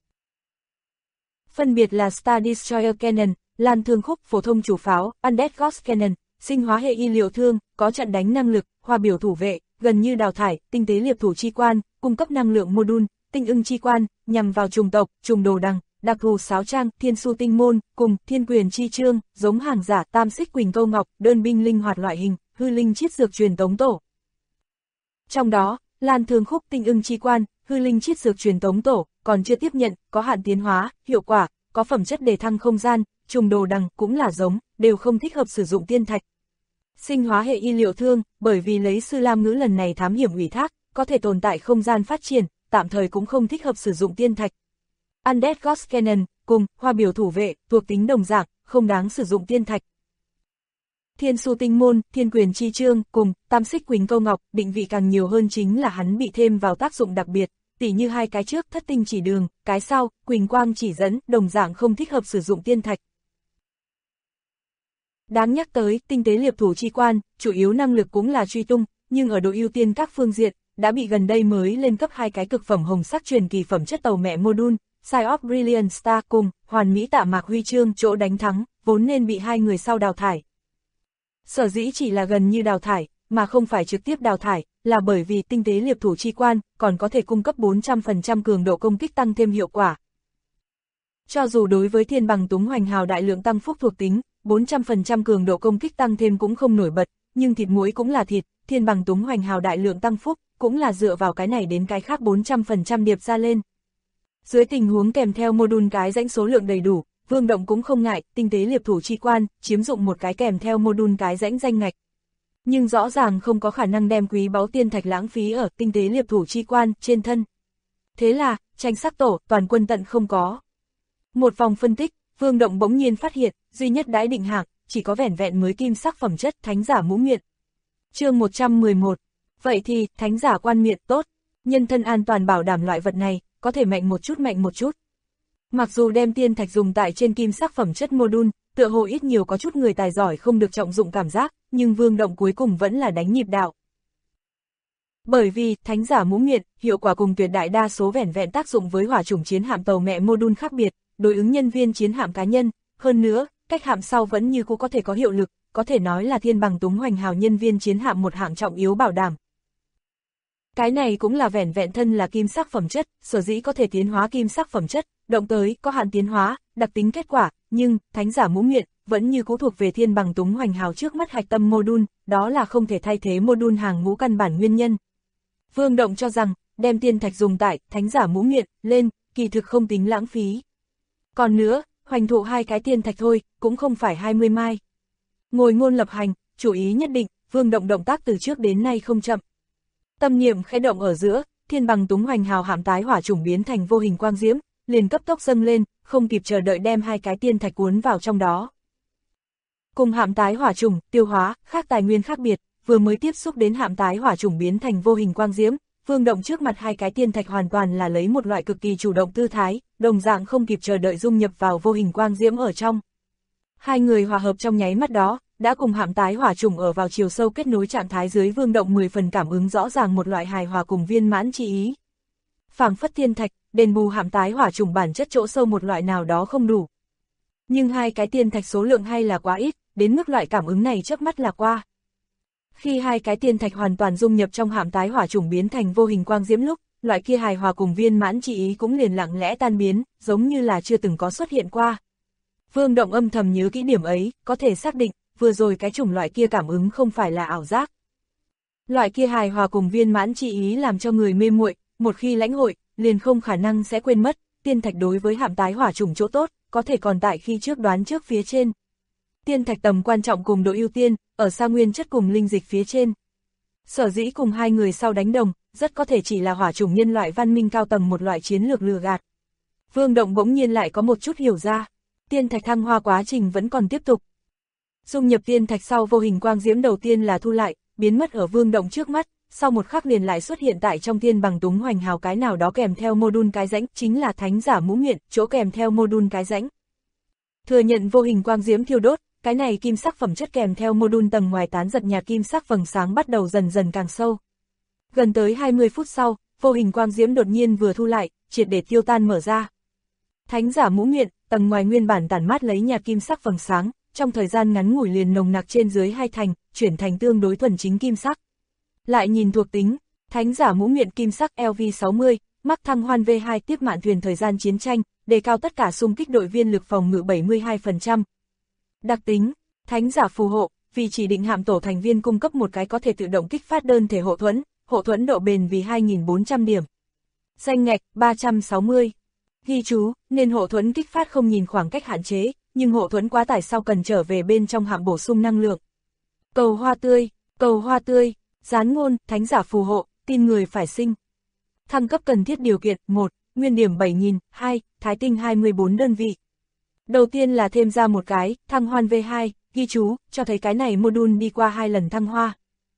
Phân biệt là Star Destroyer Cannon, Lan Thương Khúc, phổ thông chủ pháo, Undead Ghost Cannon, sinh hóa hệ y liệu thương, có trận đánh năng lực, hoa biểu thủ vệ, gần như đào thải, tinh tế liệp thủ chi quan, cung cấp năng lượng module, tinh ưng chi quan, nhằm vào trùng tộc, trùng đồ đằng, đặc thù sáo trang, thiên su tinh môn, cùng thiên quyền chi chương, giống hàng giả, tam xích quỳnh câu ngọc, đơn binh linh hoạt loại hình, hư linh chiết dược truyền tống tổ. Trong đó, Lan Thương Khúc tinh ưng chi quan, hư linh chiết dược truyền tống tổ, còn chưa tiếp nhận, có hạn tiến hóa, hiệu quả, có phẩm chất đề thăng không gian, trùng đồ đằng cũng là giống, đều không thích hợp sử dụng tiên thạch. Sinh hóa hệ y liệu thương, bởi vì lấy Sư Lam Ngữ lần này thám hiểm ủy thác, có thể tồn tại không gian phát triển, tạm thời cũng không thích hợp sử dụng tiên thạch. Undead Ghost Cannon, cùng, hoa biểu thủ vệ, thuộc tính đồng dạng, không đáng sử dụng tiên thạch. Thiên su tinh môn, thiên quyền chi chương, cùng, tam xích quỳnh câu ngọc, định vị càng nhiều hơn chính là hắn bị thêm vào tác dụng đặc biệt, tỉ như hai cái trước thất tinh chỉ đường, cái sau, quỳnh quang chỉ dẫn, đồng dạng không thích hợp sử dụng tiên thạch. Đáng nhắc tới, tinh tế liệp thủ chi quan, chủ yếu năng lực cũng là truy tung, nhưng ở độ ưu tiên các phương diện, đã bị gần đây mới lên cấp hai cái cực phẩm hồng sắc truyền kỳ phẩm chất tàu mẹ module, Side of Brilliant Star cùng, hoàn mỹ tạ mạc huy chương chỗ đánh thắng, vốn nên bị hai người sau đào thải. Sở dĩ chỉ là gần như đào thải, mà không phải trực tiếp đào thải, là bởi vì tinh tế liệp thủ chi quan, còn có thể cung cấp 400% cường độ công kích tăng thêm hiệu quả. Cho dù đối với thiên bằng túng hoành hào đại lượng tăng phúc thuộc tính, 400% cường độ công kích tăng thêm cũng không nổi bật, nhưng thịt muối cũng là thịt, thiên bằng túng hoành hào đại lượng tăng phúc, cũng là dựa vào cái này đến cái khác 400% điệp ra lên. Dưới tình huống kèm theo module cái rãnh số lượng đầy đủ, Vương Động cũng không ngại, tinh tế liệp thủ chi quan, chiếm dụng một cái kèm theo module cái rãnh danh ngạch. Nhưng rõ ràng không có khả năng đem quý báu tiên thạch lãng phí ở tinh tế liệp thủ chi quan, trên thân. Thế là, tranh sắc tổ, toàn quân tận không có. Một vòng phân tích, Vương Động bỗng nhiên phát hiện, duy nhất đãi định hạng, chỉ có vẻn vẹn mới kim sắc phẩm chất thánh giả mũ miệng. Chương 111. Vậy thì, thánh giả quan miệng tốt, nhân thân an toàn bảo đảm loại vật này, có thể mạnh một chút. Mặc dù đem tiên thạch dùng tại trên kim sắc phẩm chất module, tựa hồ ít nhiều có chút người tài giỏi không được trọng dụng cảm giác, nhưng Vương Động cuối cùng vẫn là đánh nhịp đạo. Bởi vì, thánh giả mũ miệng, hiệu quả cùng tuyệt đại đa số vẻn vẹn tác dụng với hỏa chủng chiến hạm tàu mẹ module khác biệt, đối ứng nhân viên chiến hạm cá nhân, hơn nữa, cách hạm sau vẫn như cũ có thể có hiệu lực, có thể nói là thiên bằng túng hoành hào nhân viên chiến hạm một hạng trọng yếu bảo đảm. Cái này cũng là vẻn vẹn thân là kim sắc phẩm chất, sở dĩ có thể tiến hóa kim sắc phẩm chất, động tới, có hạn tiến hóa, đặc tính kết quả, nhưng, thánh giả mũ miệng, vẫn như cũ thuộc về thiên bằng túng hoành hào trước mắt hạch tâm module, đó là không thể thay thế module hàng ngũ căn bản nguyên nhân. Vương Động cho rằng, đem tiên thạch dùng tại, thánh giả mũ miệng, lên, kỳ thực không tính lãng phí. Còn nữa, hoành thụ hai cái tiên thạch thôi, cũng không phải 20 mai. Ngồi ngôn lập hành, chủ ý nhất định, Vương Động động tác từ trước đến nay không chậm. Tâm niệm khẽ động ở giữa, thiên bằng túng hoành hào hạm tái hỏa chủng biến thành vô hình quang diễm, liền cấp tốc dâng lên, không kịp chờ đợi đem hai cái tiên thạch cuốn vào trong đó. Cùng hạm tái hỏa chủng, tiêu hóa, khác tài nguyên khác biệt, vừa mới tiếp xúc đến hạm tái hỏa chủng biến thành vô hình quang diễm, Vương Động trước mặt hai cái tiên thạch hoàn toàn là lấy một loại cực kỳ chủ động tư thái, đồng dạng không kịp chờ đợi dung nhập vào vô hình quang diễm ở trong. Hai người hòa hợp trong nháy mắt đó, đã cùng hạm tái hỏa chủng ở vào chiều sâu kết nối trạng thái dưới Vương Động 10 phần cảm ứng rõ ràng một loại hài hòa cùng viên mãn chi ý. Phảng phất tiên thạch, đền bù hạm tái hỏa chủng bản chất chỗ sâu một loại nào đó không đủ. Nhưng hai cái tiên thạch số lượng hay là quá ít, đến mức loại cảm ứng này chớp mắt là qua. Khi hai cái tiên thạch hoàn toàn dung nhập trong hạm tái hỏa chủng biến thành vô hình quang diễm lúc, loại kia hài hòa cùng viên mãn chi ý cũng liền lặng lẽ tan biến, giống như là chưa từng có xuất hiện qua. Vương Động âm thầm nhớ kỹ điểm ấy, có thể xác định, vừa rồi cái chủng loại kia cảm ứng không phải là ảo giác. Loại kia hài hòa cùng viên mãn chi ý làm cho người mê muội, một khi lãnh hội, liền không khả năng sẽ quên mất, tiên thạch đối với hạm tái hỏa chủng chỗ tốt, có thể còn tại khi trước đoán trước phía trên. Tiên thạch tầm quan trọng cùng độ ưu tiên, ở xa nguyên chất cùng linh dịch phía trên. Sở dĩ cùng hai người sau đánh đồng, rất có thể chỉ là hỏa chủng nhân loại văn minh cao tầng một loại chiến lược lừa gạt. Vương Động bỗng nhiên lại có một chút hiểu ra, tiên thạch thăng hoa quá trình vẫn còn tiếp tục. Dung nhập tiên thạch sau vô hình quang diễm đầu tiên là thu lại, biến mất ở Vương Động trước mắt, sau một khắc liền lại xuất hiện tại trong thiên bằng túng hoành hào cái nào đó kèm theo mô đun cái rãnh, chính là thánh giả mũ miệng, chỗ kèm theo mô đun cái rãnh. Thừa nhận vô hình quang diễm thiêu đốt, cái này kim sắc phẩm chất kèm theo mô đun tầng ngoài tán giật nhạt kim sắc vầng sáng bắt đầu dần dần càng sâu. Gần tới 20 phút sau, vô hình quang diễm đột nhiên vừa thu lại, triệt để tiêu tan mở ra. Thánh giả mũ miệng, tầng ngoài nguyên bản tản mát lấy nhạt kim sắc vầng sáng, trong thời gian ngắn ngủi liền nồng nặc trên dưới hai thành, chuyển thành tương đối thuần chính kim sắc. Lại nhìn thuộc tính, thánh giả mũ miệng kim sắc LV60, mắc thăng hoan V2 tiếp mạn thuyền thời gian chiến tranh, đề cao tất cả xung kích đội viên lực phòng ngự 72%. Đặc tính, thánh giả phù hộ, vì chỉ định hạm tổ thành viên cung cấp một cái có thể tự động kích phát đơn thể hộ thuẫn độ bền vì 2.400 điểm. Danh ngạch, 360. Ghi chú, nên hộ thuẫn kích phát không nhìn khoảng cách hạn chế, nhưng hộ thuẫn quá tải sau cần trở về bên trong hạm bổ sung năng lượng. Cầu hoa tươi, gián ngôn, thánh giả phù hộ, tin người phải sinh. Thăng cấp cần thiết điều kiện, 1, nguyên điểm 7.000, 2, thái tinh 24 đơn vị. Đầu tiên là thêm ra một cái, thăng hoan V2, ghi chú, cho thấy cái này module đi qua 2 lần thăng hoa.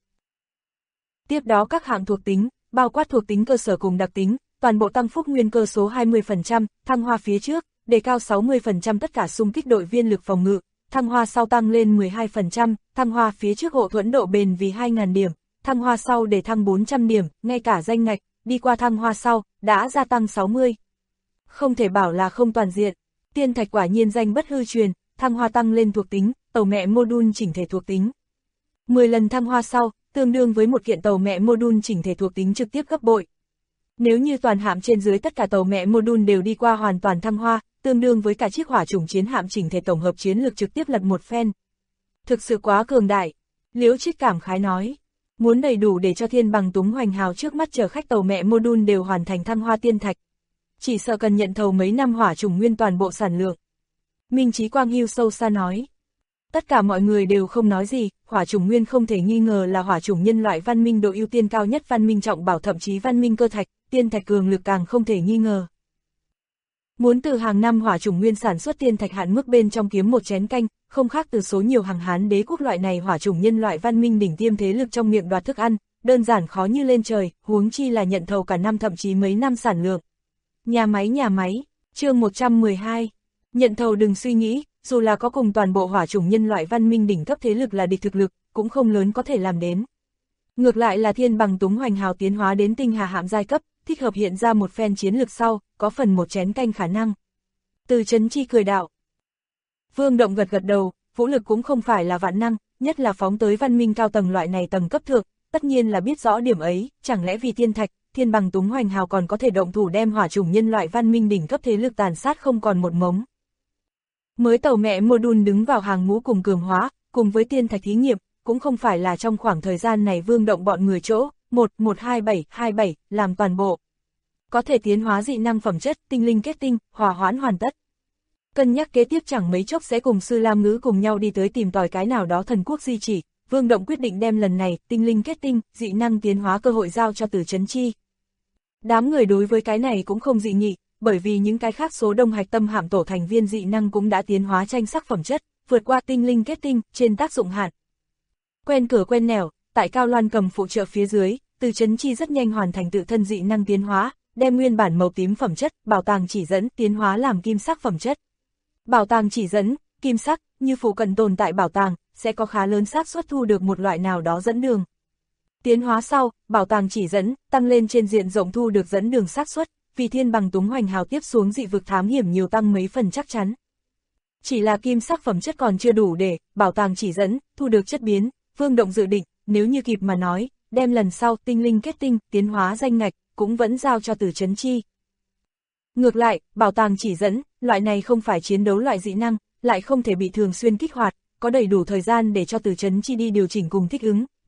Tiếp đó các hạng thuộc tính, bao quát thuộc tính cơ sở cùng đặc tính, toàn bộ tăng phúc nguyên cơ số 20%, thăng hoa phía trước, đề cao 60% tất cả xung kích đội viên lực phòng ngự, thăng hoa sau tăng lên 12%, thăng hoa phía trước hộ thuẫn độ bền vì 2.000 điểm, thăng hoa sau để thăng 400 điểm, ngay cả danh ngạch, đi qua thăng hoa sau, đã gia tăng 60. Không thể bảo là không toàn diện, tiên thạch quả nhiên danh bất hư truyền, thăng hoa tăng lên thuộc tính, tàu mẹ module chỉnh thể thuộc tính. 10 lần thăng hoa sau, tương đương với một kiện tàu mẹ module chỉnh thể thuộc tính trực tiếp gấp bội. Nếu như toàn hạm trên dưới tất cả tàu mẹ module đều đi qua hoàn toàn thăng hoa, tương đương với cả chiếc hỏa chủng chiến hạm chỉnh thể tổng hợp chiến lược trực tiếp lật một phen. Thực sự quá cường đại, Liễu Trích cảm khái nói. Muốn đầy đủ để cho thiên bằng túng hoành hào trước mắt chờ khách tàu mẹ module đều hoàn thành thăng hoa tiên thạch. Chỉ sợ cần nhận thầu mấy năm hỏa chủng nguyên toàn bộ sản lượng. Minh Chí Quang hưu sâu xa nói. Tất cả mọi người đều không nói gì, hỏa chủng nguyên không thể nghi ngờ là hỏa chủng nhân loại văn minh độ ưu tiên cao nhất văn minh trọng bảo thậm chí văn minh cơ thạch, tiên thạch cường lực càng không thể nghi ngờ. Muốn từ hàng năm hỏa chủng nguyên sản xuất tiên thạch hạn mức bên trong kiếm một chén canh, không khác từ số nhiều hàng Hán đế quốc loại này hỏa chủng nhân loại văn minh đỉnh tiêm thế lực trong miệng đoạt thức ăn, đơn giản khó như lên trời, huống chi là nhận thầu cả năm thậm chí mấy năm sản lượng. Nhà máy, chương 112. Nhận thầu đừng suy nghĩ, dù là có cùng toàn bộ hỏa chủng nhân loại văn minh đỉnh cấp thế lực là địch thực lực, cũng không lớn có thể làm đến. Ngược lại là thiên bằng túng hoành hào tiến hóa đến tinh hà hạm giai cấp, thích hợp hiện ra một phen chiến lược sau, có phần một chén canh khả năng. Từ Chấn Chi cười đạo. Vương Động gật gật đầu, vũ lực cũng không phải là vạn năng, nhất là phóng tới văn minh cao tầng loại này tầng cấp thượng, tất nhiên là biết rõ điểm ấy, chẳng lẽ vì tiên thạch, thiên bằng túng hoành hào còn có thể động thủ đem hỏa chủng nhân loại văn minh đỉnh cấp thế lực tàn sát không còn một mống. Mới tàu mẹ module đứng vào hàng ngũ cùng cường hóa, cùng với tiên thạch thí nghiệm, cũng không phải là trong khoảng thời gian này Vương Động bọn người chỗ, 112727, làm toàn bộ. Có thể tiến hóa dị năng phẩm chất, tinh linh kết tinh, hòa hoãn hoàn tất. Cân nhắc kế tiếp chẳng mấy chốc sẽ cùng Sư Lam Ngữ cùng nhau đi tới tìm tòi cái nào đó thần quốc di chỉ, Vương Động quyết định đem lần này, tinh linh kết tinh, dị năng tiến hóa cơ hội giao cho Từ Chấn Chi. Đám người đối với cái này cũng không dị nghị, bởi vì những cái khác số đông hạch tâm hạm tổ thành viên dị năng cũng đã tiến hóa tranh sắc phẩm chất, vượt qua tinh linh kết tinh, trên tác dụng hạn. Quen cửa quen nẻo, tại Cao Loan cầm phụ trợ phía dưới, Từ Chấn Chi rất nhanh hoàn thành tự thân dị năng tiến hóa, đem nguyên bản màu tím phẩm chất, bảo tàng chỉ dẫn, tiến hóa làm kim sắc phẩm chất. Bảo tàng chỉ dẫn, kim sắc, như phụ cận tồn tại bảo tàng, sẽ có khá lớn xác suất thu được một loại nào đó dẫn đường. Tiến hóa sau, bảo tàng chỉ dẫn, tăng lên trên diện rộng thu được dẫn đường xác suất, vì thiên bằng túng hoành hào tiếp xuống dị vực thám hiểm nhiều tăng mấy phần chắc chắn. Chỉ là kim sắc phẩm chất còn chưa đủ để, bảo tàng chỉ dẫn, thu được chất biến, Vương Động dự định, nếu như kịp mà nói, đem lần sau tinh linh kết tinh, tiến hóa danh ngạch, cũng vẫn giao cho Từ Chấn Chi. Ngược lại, bảo tàng chỉ dẫn, loại này không phải chiến đấu loại dị năng, lại không thể bị thường xuyên kích hoạt, có đầy đủ thời gian để cho Từ Chấn Chi đi điều chỉnh cùng thích ứng,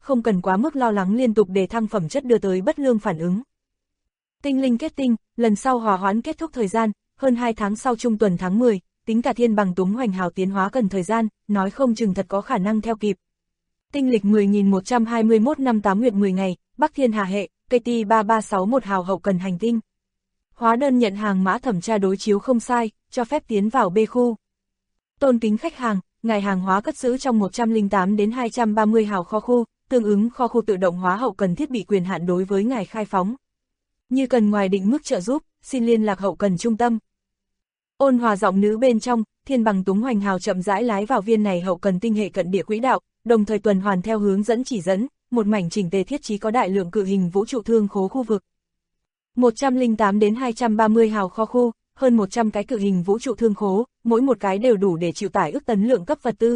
không cần quá mức lo lắng liên tục đề thăng phẩm chất đưa tới bất lương phản ứng. Tinh linh kết tinh, lần sau hòa hoãn kết thúc thời gian, hơn 2 tháng sau trung tuần tháng 10, tính cả thiên bằng túng hoành hào tiến hóa cần thời gian, nói không chừng thật có khả năng theo kịp. Tinh lịch 10.121 năm 8 nguyệt 10 ngày, Bắc Thiên Hà hệ, KT3361 hào hậu cần hành tinh. Hóa đơn nhận hàng mã thẩm tra đối chiếu không sai, cho phép tiến vào B khu. Tôn kính khách hàng, ngài hàng hóa cất giữ trong 108 đến 230 hào kho khu, tương ứng kho khu tự động hóa hậu cần thiết bị quyền hạn đối với ngài khai phóng. Như cần ngoài định mức trợ giúp, xin liên lạc hậu cần trung tâm. Ôn hòa giọng nữ bên trong, thiên bằng túng hoành hào chậm rãi lái vào viên này hậu cần tinh hệ cận địa quỹ đạo, đồng thời tuần hoàn theo hướng dẫn chỉ dẫn, một mảnh chỉnh tề thiết trí có đại lượng cự hình vũ trụ thương khố khu vực. 108 đến 230 hào kho khu, hơn 100 cái cự hình vũ trụ thương khố, mỗi một cái đều đủ để chịu tải ước tấn lượng cấp vật tư.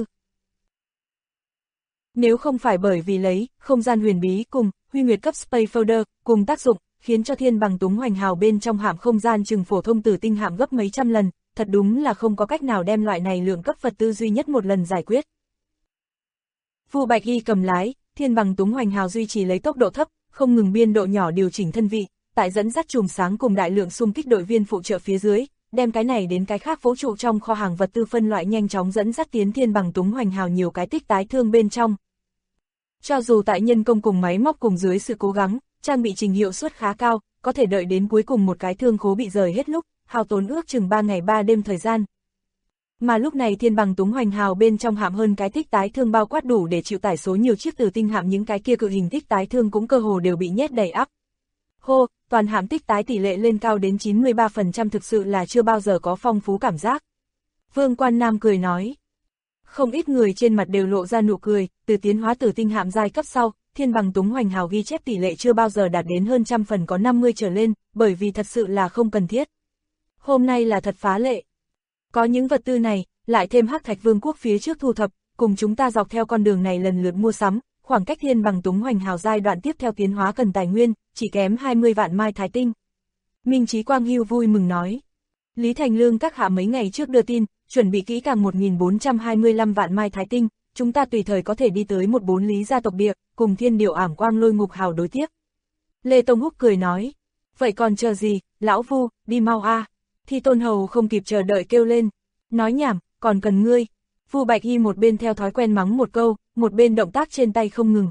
Nếu không phải bởi vì lấy không gian huyền bí cùng huy nguyệt cấp space folder cùng tác dụng, khiến cho thiên bằng túng hoành hào bên trong hạm không gian chừng phổ thông tử tinh hạm gấp mấy trăm lần, thật đúng là không có cách nào đem loại này lượng cấp vật tư duy nhất một lần giải quyết. Vu Bạch Y cầm lái, thiên bằng túng hoành hào duy trì lấy tốc độ thấp, không ngừng biên độ nhỏ điều chỉnh thân vị, tại dẫn dắt chùm sáng cùng đại lượng xung kích đội viên phụ trợ phía dưới, đem cái này đến cái khác vũ trụ trong kho hàng vật tư phân loại nhanh chóng dẫn dắt tiến thiên bằng túng hoành hào nhiều cái tích tái thương bên trong. Cho dù tại nhân công cùng máy móc cùng dưới sự cố gắng, trang bị trình hiệu suất khá cao, có thể đợi đến cuối cùng một cái thương khố bị rời hết lúc, hao tốn ước chừng 3 ngày 3 đêm thời gian. Mà lúc này thiên bằng túng hoành hào bên trong hạm hơn cái tích tái thương bao quát đủ để chịu tải số nhiều chiếc từ tinh hạm, những cái kia cự hình tích tái thương cũng cơ hồ đều bị nhét đầy ắp. Hô, toàn hạm tích tái tỷ lệ lên cao đến 93%, thực sự là chưa bao giờ có phong phú cảm giác. Vương Quan Nam cười nói. Không ít người trên mặt đều lộ ra nụ cười, từ tiến hóa từ tinh hạm giai cấp sau, thiên bằng túng hoành hào ghi chép tỷ lệ chưa bao giờ đạt đến hơn trăm phần có 50 trở lên, bởi vì thật sự là không cần thiết. Hôm nay là thật phá lệ. Có những vật tư này, lại thêm Hắc Thạch Vương quốc phía trước thu thập, cùng chúng ta dọc theo con đường này lần lượt mua sắm, khoảng cách thiên bằng túng hoành hào giai đoạn tiếp theo tiến hóa cần tài nguyên, chỉ kém 20 vạn mai thái tinh. Minh Chí Quang Hưu vui mừng nói. Lý Thành Lương các hạ mấy ngày trước đưa tin, chuẩn bị kỹ càng 1425 vạn mai thái tinh, chúng ta tùy thời có thể đi tới 14 Lý gia tộc địa, cùng thiên điệu ảm quang lôi ngục hào đối tiếp. Lê Tông Húc cười nói. Vậy còn chờ gì, lão Vu, đi mau a. Thi Tôn Hầu không kịp chờ đợi kêu lên. Nói nhảm, còn cần ngươi. Vu Bạch Y một bên theo thói quen mắng một câu, một bên động tác trên tay không ngừng.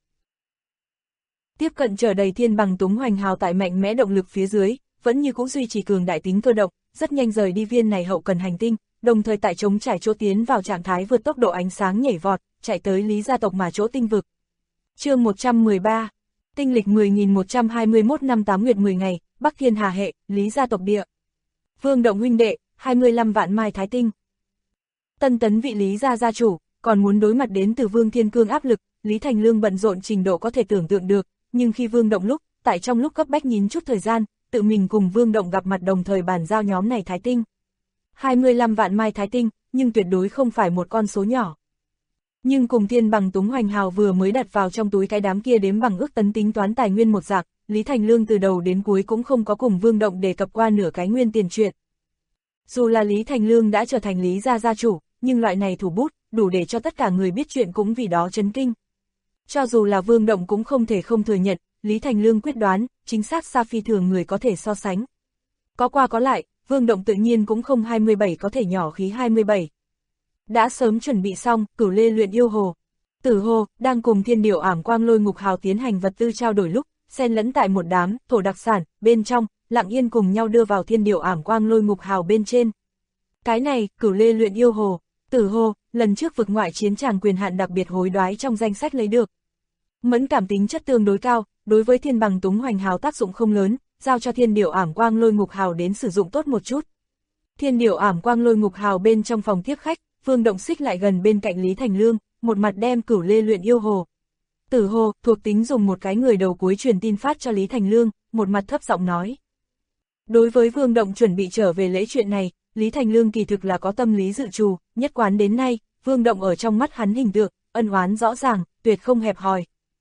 Tiếp cận chở đầy thiên bằng túng hoành hào tại mạnh mẽ động lực phía dưới, vẫn như cũng duy trì cường đại tính cơ động, rất nhanh rời đi viên này hậu cần hành tinh, đồng thời tại chống trải chỗ tiến vào trạng thái vượt tốc độ ánh sáng nhảy vọt, chạy tới Lý gia tộc mà chỗ tinh vực. Chương 113, tinh lịch 10.121 năm 8 nguyệt 10 ngày, Bắc Thiên Hà hệ, Lý gia tộc địa. Vương Động huynh đệ, 25 vạn mai thái tinh. Tân tấn vị Lý gia gia chủ, còn muốn đối mặt đến từ Vương Thiên Cương áp lực, Lý Thành Lương bận rộn trình độ có thể tưởng tượng được, nhưng khi Vương Động tại trong lúc cấp bách nhín chút thời gian, tự mình cùng Vương Động gặp mặt đồng thời bàn giao nhóm này thái tinh. 25 vạn mai thái tinh, nhưng tuyệt đối không phải một con số nhỏ. Nhưng cùng thiên bằng túng hoành hào vừa mới đặt vào trong túi cái đám kia đếm bằng ước tấn tính toán tài nguyên một dạng, Lý Thành Lương từ đầu đến cuối cũng không có cùng Vương Động đề cập qua nửa cái nguyên tiền chuyện. Dù là Lý Thành Lương đã trở thành Lý gia gia chủ, nhưng loại này thủ bút, đủ để cho tất cả người biết chuyện cũng vì đó chấn kinh. Cho dù là Vương Động cũng không thể không thừa nhận, Lý Thành Lương quyết đoán, chính xác xa phi thường người có thể so sánh. Có qua có lại, Vương Động tự nhiên cũng không 27 có thể nhỏ khí 27. Đã sớm chuẩn bị xong, Cửu Lê luyện yêu hồ. Tử hồ, đang cùng thiên điệu ảm quang lôi ngục hào tiến hành vật tư trao đổi lúc, xen lẫn tại một đám, thổ đặc sản, bên trong, lặng yên cùng nhau đưa vào thiên điệu ảm quang lôi ngục hào bên trên. Cái này, Cửu Lê luyện yêu hồ, Tử hồ, lần trước vực ngoại chiến tràng quyền hạn đặc biệt hối đoái trong danh sách lấy được. Mẫn cảm tính chất tương đối cao, đối với thiên bằng túng hoành hào tác dụng không lớn, giao cho thiên điệu ảm quang lôi ngục hào đến sử dụng tốt một chút. Thiên điệu ảm quang lôi ngục hào bên trong phòng tiếp khách, Vương Động xích lại gần bên cạnh Lý Thành Lương, một mặt đem Cửu Lê luyện yêu hồ. Tử hồ, thuộc tính dùng một cái người đầu cuối truyền tin phát cho Lý Thành Lương, một mặt thấp giọng nói. Đối với Vương Động chuẩn bị trở về lễ chuyện này, Lý Thành Lương kỳ thực là có tâm lý dự trù, nhất quán đến nay, Vương Động ở trong mắt hắn hình tượng, ân oán rõ ràng, tuyệt không hẹp hòi.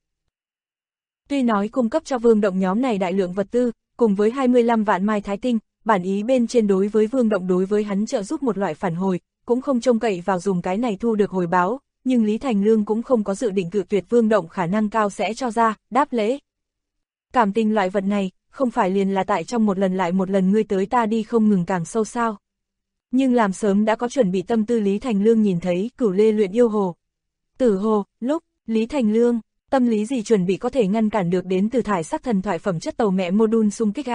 Tuy nói cung cấp cho Vương Động nhóm này đại lượng vật tư, cùng với 25 vạn mai thái tinh, bản ý bên trên đối với Vương Động đối với hắn trợ giúp một loại phản hồi, cũng không trông cậy vào dùng cái này thu được hồi báo, nhưng Lý Thành Lương cũng không có dự định cự tuyệt Vương Động khả năng cao sẽ cho ra đáp lễ. Cảm tình loại vật này, không phải liền là tại trong một lần lại một lần ngươi tới ta đi không ngừng càng sâu sao. Nhưng làm sớm đã có chuẩn bị tâm tư Lý Thành Lương nhìn thấy Cửu Lê Luyện Yêu Hồ. Tử hồ, lúc, Lý Thành Lương, tâm lý gì chuẩn bị có thể ngăn cản được đến từ thải sắc thần thoại phẩm chất tàu mẹ module xung kích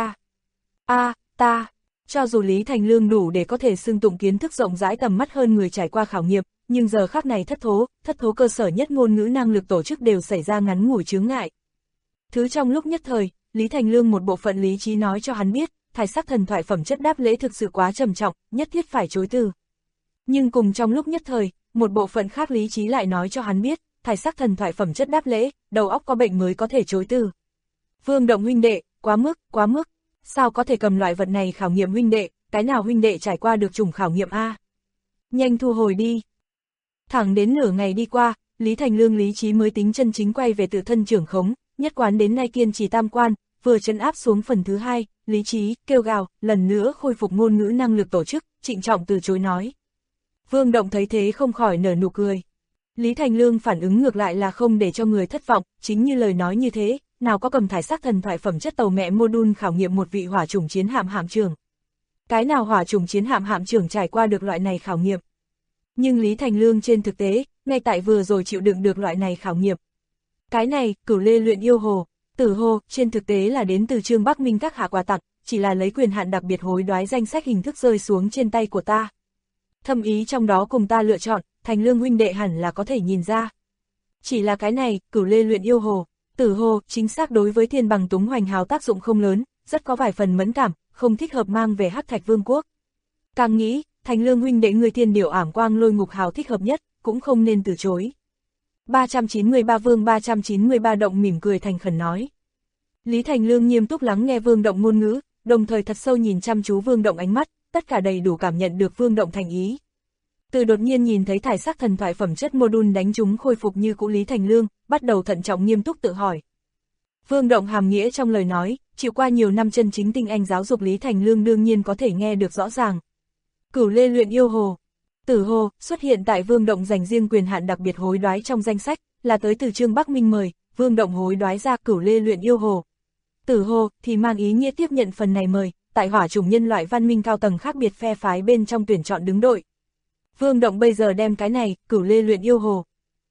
ta, cho dù Lý Thành Lương đủ để có thể xưng tụng kiến thức rộng rãi tầm mắt hơn người trải qua khảo nghiệm, nhưng giờ khắc này thất thố cơ sở nhất ngôn ngữ năng lực tổ chức đều xảy ra ngắn ngủi chướng ngại. Thứ trong lúc nhất thời, Lý Thành Lương một bộ phận lý trí nói cho hắn biết, thải sắc thần thoại phẩm chất đáp lễ thực sự quá trầm trọng, nhất thiết phải chối từ. Nhưng cùng trong lúc nhất thời, một bộ phận khác lý trí lại nói cho hắn biết, thải sắc thần thoại phẩm chất đáp lễ, đầu óc có bệnh mới có thể chối từ. Vương Động huynh đệ, quá mức, sao có thể cầm loại vật này khảo nghiệm huynh đệ, cái nào huynh đệ trải qua được chủng khảo nghiệm a? Nhanh thu hồi đi. Thẳng đến nửa ngày đi qua, Lý Thành Lương lý trí mới tính chân chính quay về tự thân trưởng khống, nhất quán đến nay kiên trì tam quan, vừa trấn áp xuống phần thứ hai, lý trí, kêu gào, lần nữa khôi phục ngôn ngữ năng lực tổ chức, trịnh trọng từ chối nói. Vương Động thấy thế không khỏi nở nụ cười. Lý Thành Lương phản ứng ngược lại là không để cho người thất vọng, chính như lời nói như thế, nào có cầm thải sắc thần thoại phẩm chất tàu mẹ module khảo nghiệm một vị hỏa chủng chiến hạm trưởng. Cái nào hỏa chủng chiến hạm trưởng trải qua được loại này khảo nghiệm. Nhưng Lý Thành Lương trên thực tế, ngay tại vừa rồi chịu đựng được loại này khảo nghiệm. Cái này, Cửu Lê Luyện Yêu Hồ, Tử Hồ, trên thực tế là đến từ Trương Bắc Minh các hạ quà tặng, chỉ là lấy quyền hạn đặc biệt hối đoái danh sách hình thức rơi xuống trên tay của ta. Thâm ý trong đó cùng ta lựa chọn, Thành Lương huynh đệ hẳn là có thể nhìn ra. Chỉ là cái này, Cửu Lê Luyện Yêu Hồ, Tử Hồ, chính xác đối với Thiên Bằng Túng Hoành Hào tác dụng không lớn, rất có vài phần mẫn cảm, không thích hợp mang về Hắc Thạch Vương quốc. Càng nghĩ, Thành Lương huynh đệ người Thiên Điểu Ảm Quang Lôi Ngục Hào thích hợp nhất, cũng không nên từ chối. 393 Vương 393 Động mỉm cười thành khẩn nói. Lý Thành Lương nghiêm túc lắng nghe Vương Động ngôn ngữ, đồng thời thật sâu nhìn chăm chú Vương Động ánh mắt, tất cả đầy đủ cảm nhận được Vương Động thành ý. Từ đột nhiên nhìn thấy thải sắc thần thoại phẩm chất module đánh trúng khôi phục như cũ Lý Thành Lương, bắt đầu thận trọng nghiêm túc tự hỏi. Vương Động hàm nghĩa trong lời nói, chịu qua nhiều năm chân chính tinh anh giáo dục Lý Thành Lương đương nhiên có thể nghe được rõ ràng. Cửu Lê Luyện Yêu Hồ, Tử Hồ, xuất hiện tại Vương Động dành riêng quyền hạn đặc biệt hối đoái trong danh sách, là tới từ Trương Bắc Minh mời, Vương Động hối đoái ra Cửu Lê Luyện Yêu Hồ. Tử Hồ thì mang ý nghĩa tiếp nhận phần này mời, tại hỏa chủng nhân loại văn minh cao tầng khác biệt phe phái bên trong tuyển chọn đứng đội. Vương Động bây giờ đem cái này, Cửu Lê Luyện Yêu Hồ,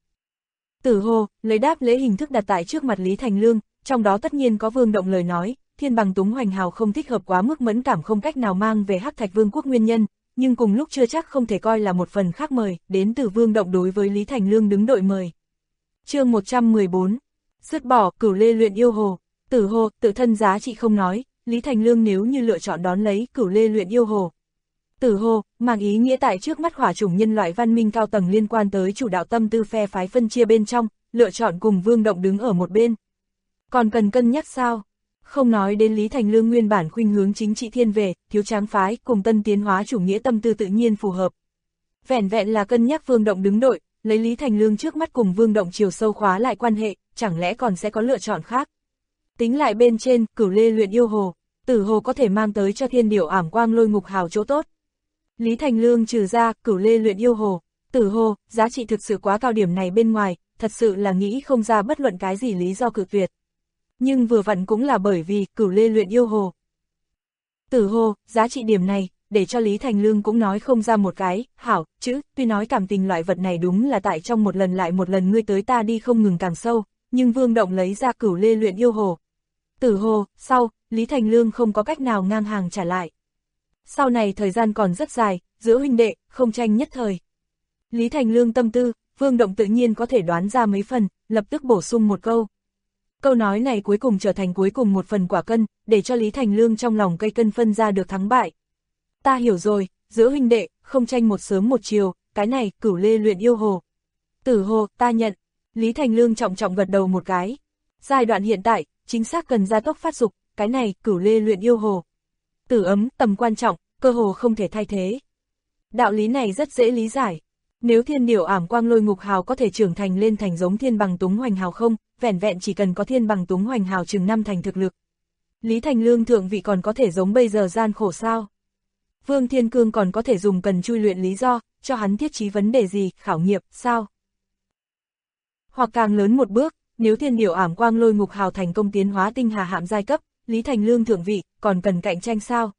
Tử Hồ, lấy đáp lễ hình thức đặt tại trước mặt Lý Thành Lương, trong đó tất nhiên có Vương Động lời nói, Thiên Bằng Túng Hoành Hào không thích hợp quá mức mẫn cảm không cách nào mang về Hắc Thạch Vương quốc nguyên nhân, nhưng cùng lúc chưa chắc không thể coi là một phần khác mời, đến từ Vương Động đối với Lý Thành Lương đứng đội mời. Chương 114, dứt bỏ Cửu Lê Luyện Yêu Hồ, Tử Hồ, tự thân giá trị không nói, Lý Thành Lương nếu như lựa chọn đón lấy Cửu Lê Luyện Yêu Hồ, Tử Hồ, mang ý nghĩa tại trước mắt hỏa chủng nhân loại văn minh cao tầng liên quan tới chủ đạo tâm tư phe phái phân chia bên trong, lựa chọn cùng Vương Động đứng ở một bên. Còn cần cân nhắc sao? Không nói đến Lý Thành Lương nguyên bản khuynh hướng chính trị thiên về, thiếu tráng phái cùng tân tiến hóa chủ nghĩa tâm tư tự nhiên phù hợp. Vẻn vẹn là cân nhắc Vương Động đứng đội, lấy Lý Thành Lương trước mắt cùng Vương Động chiều sâu khóa lại quan hệ, chẳng lẽ còn sẽ có lựa chọn khác? Tính lại bên trên, Cửu Lê Luyện Yêu Hồ, Tử Hồ có thể mang tới cho Thiên Điểu Ảm Quang Lôi Ngục Hào chỗ tốt. Lý Thành Lương trừ ra Cửu Lê Luyện Yêu Hồ, Tử Hồ, giá trị thực sự quá cao điểm này bên ngoài, thật sự là nghĩ không ra bất luận cái gì lý do cự tuyệt. Nhưng vừa vặn cũng là bởi vì Cửu Lê Luyện Yêu Hồ, Tử Hồ, giá trị điểm này, để cho Lý Thành Lương cũng nói không ra một cái, hảo, chữ, tuy nói cảm tình loại vật này đúng là tại trong một lần lại một lần ngươi tới ta đi không ngừng càng sâu, nhưng Vương Động lấy ra Cửu Lê Luyện Yêu Hồ, Tử Hồ, sau, Lý Thành Lương không có cách nào ngang hàng trả lại. Sau này thời gian còn rất dài, giữa huynh đệ, không tranh nhất thời. Lý Thành Lương tâm tư, Vương Động tự nhiên có thể đoán ra mấy phần, lập tức bổ sung một câu. Câu nói này cuối cùng trở thành cuối cùng một phần quả cân, để cho Lý Thành Lương trong lòng cây cân phân ra được thắng bại. Ta hiểu rồi, giữa huynh đệ, không tranh một sớm một chiều, cái này, Cửu Lê Luyện Yêu Hồ, Tử Hồ, ta nhận. Lý Thành Lương trọng trọng gật đầu một cái. Giai đoạn hiện tại, chính xác cần gia tốc phát dục, cái này, Cửu Lê Luyện Yêu Hồ, Tử ấm, tầm quan trọng, cơ hồ không thể thay thế. Đạo lý này rất dễ lý giải. Nếu Thiên Điểu Ảm Quang Lôi Ngục Hào có thể trưởng thành lên thành giống Thiên Bằng Túng Hoành Hào không, vẻn vẹn chỉ cần có Thiên Bằng Túng Hoành Hào chừng 5 thành thực lực. Lý Thành Lương thượng vị còn có thể giống bây giờ gian khổ sao? Vương Thiên Cương còn có thể dùng cần chui luyện lý do, cho hắn thiết trí vấn đề gì, khảo nghiệm, sao? Hoặc càng lớn một bước, nếu Thiên Điểu Ảm Quang Lôi Ngục Hào thành công tiến hóa tinh hà hạm giai cấp, Lý Thành Lương thượng vị, còn cần cạnh tranh sao?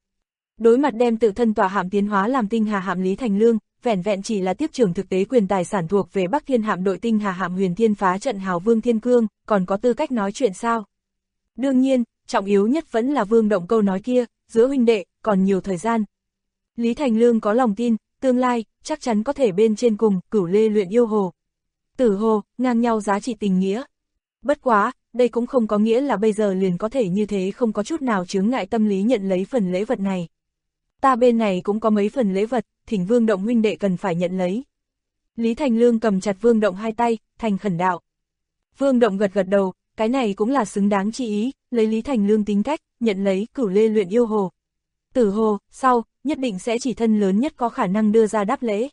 Đối mặt đem tự thân tỏa hạm tiến hóa làm tinh hà hạm Lý Thành Lương, vẻn vẹn chỉ là tiếp trưởng thực tế quyền tài sản thuộc về Bắc Thiên hạm đội tinh hà hạm Huyền Thiên phá trận hào Vương Thiên Cương, còn có tư cách nói chuyện sao? Đương nhiên, trọng yếu nhất vẫn là Vương Động câu nói kia, giữa huynh đệ, còn nhiều thời gian. Lý Thành Lương có lòng tin, tương lai, chắc chắn có thể bên trên cùng, Cửu Lê luyện yêu hồ. Tử hồ, ngang nhau giá trị tình nghĩa. Bất quá, đây cũng không có nghĩa là bây giờ liền có thể như thế không có chút nào chướng ngại tâm lý nhận lấy phần lễ vật này. Ta bên này cũng có mấy phần lễ vật, thỉnh Vương Động huynh đệ cần phải nhận lấy. Lý Thành Lương cầm chặt Vương Động hai tay, thành khẩn đạo. Vương Động gật gật đầu, cái này cũng là xứng đáng chi ý, lấy Lý Thành Lương tính cách, nhận lấy Cửu Lê luyện yêu hồ. Tử hồ, sau, nhất định sẽ chỉ thân lớn nhất có khả năng đưa ra đáp lễ.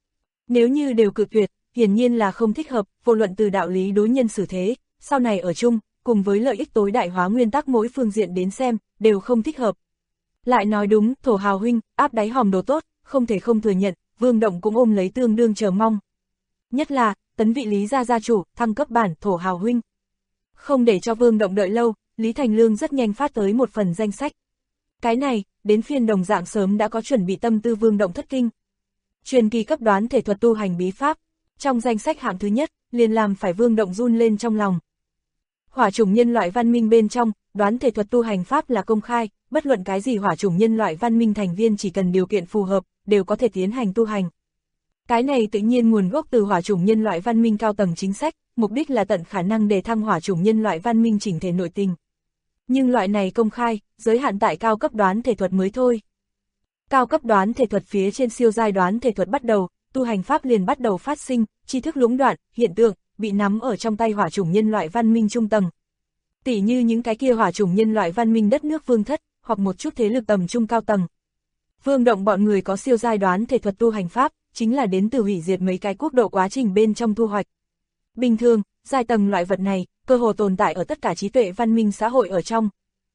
Nếu như đều cự tuyệt, hiển nhiên là không thích hợp, vô luận từ đạo lý đối nhân xử thế, sau này ở chung, cùng với lợi ích tối đại hóa nguyên tắc mỗi phương diện đến xem, đều không thích hợp. Lại nói đúng, Thổ Hào huynh, áp đáy hòm đồ tốt, không thể không thừa nhận, Vương Động cũng ôm lấy tương đương chờ mong. Nhất là, tấn vị Lý gia gia chủ, thăng cấp bản Thổ Hào huynh. Không để cho Vương Động đợi lâu, Lý Thành Lương rất nhanh phát tới một phần danh sách. Cái này, đến phiên đồng dạng sớm đã có chuẩn bị tâm tư Vương Động thất kinh. Truyền kỳ cấp đoán thể thuật tu hành bí pháp, trong danh sách hạng thứ nhất, liền làm phải Vương Động run lên trong lòng. Hỏa chủng nhân loại văn minh bên trong, đoán thể thuật tu hành pháp là công khai, bất luận cái gì hỏa chủng nhân loại văn minh thành viên chỉ cần điều kiện phù hợp, đều có thể tiến hành tu hành. Cái này tự nhiên nguồn gốc từ hỏa chủng nhân loại văn minh cao tầng chính sách, mục đích là tận khả năng để thăng hỏa chủng nhân loại văn minh chỉnh thể nội tình. Nhưng loại này công khai, giới hạn tại cao cấp đoán thể thuật mới thôi. Cao cấp đoán thể thuật phía trên siêu giai đoán thể thuật bắt đầu, tu hành pháp liền bắt đầu phát sinh, tri thức lũng đoạn, hiện tượng, bị nắm ở trong tay hỏa chủng nhân loại văn minh trung tầng. Tỉ như những cái kia hỏa chủng nhân loại văn minh đất nước vương thất, hoặc một chút thế lực tầm trung cao tầng. Vương Động bọn người có siêu giai đoán thể thuật tu hành pháp, chính là đến từ hủy diệt mấy cái quốc độ quá trình bên trong thu hoạch. Bình thường, giai tầng loại vật này, cơ hồ tồn tại ở tất cả trí tuệ văn minh xã hội ở trong.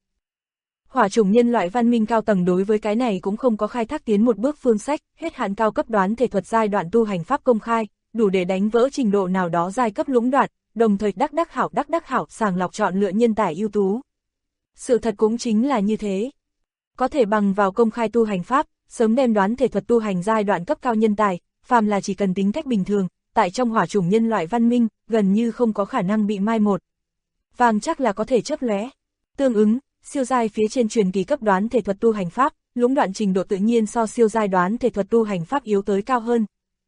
Hỏa chủng nhân loại văn minh cao tầng đối với cái này cũng không có khai thác tiến một bước phương sách, hết hạn cao cấp đoán thể thuật giai đoạn tu hành pháp công khai, đủ để đánh vỡ trình độ nào đó giai cấp lũng đoạn, đồng thời đắc đắc hảo sàng lọc chọn lựa nhân tài ưu tú. Sự thật cũng chính là như thế. Có thể bằng vào công khai tu hành pháp, sớm đem đoán thể thuật tu hành giai đoạn cấp cao nhân tài, phàm là chỉ cần tính cách bình thường, tại trong hỏa chủng nhân loại văn minh, gần như không có khả năng bị mai một. Vàng chắc là có thể chớp lóe. Tương ứng, siêu giai phía trên truyền kỳ cấp đoán thể thuật tu hành pháp, lũng đoạn trình độ tự nhiên so siêu giai đoán thể thuật tu hành pháp yếu tới cao hơn.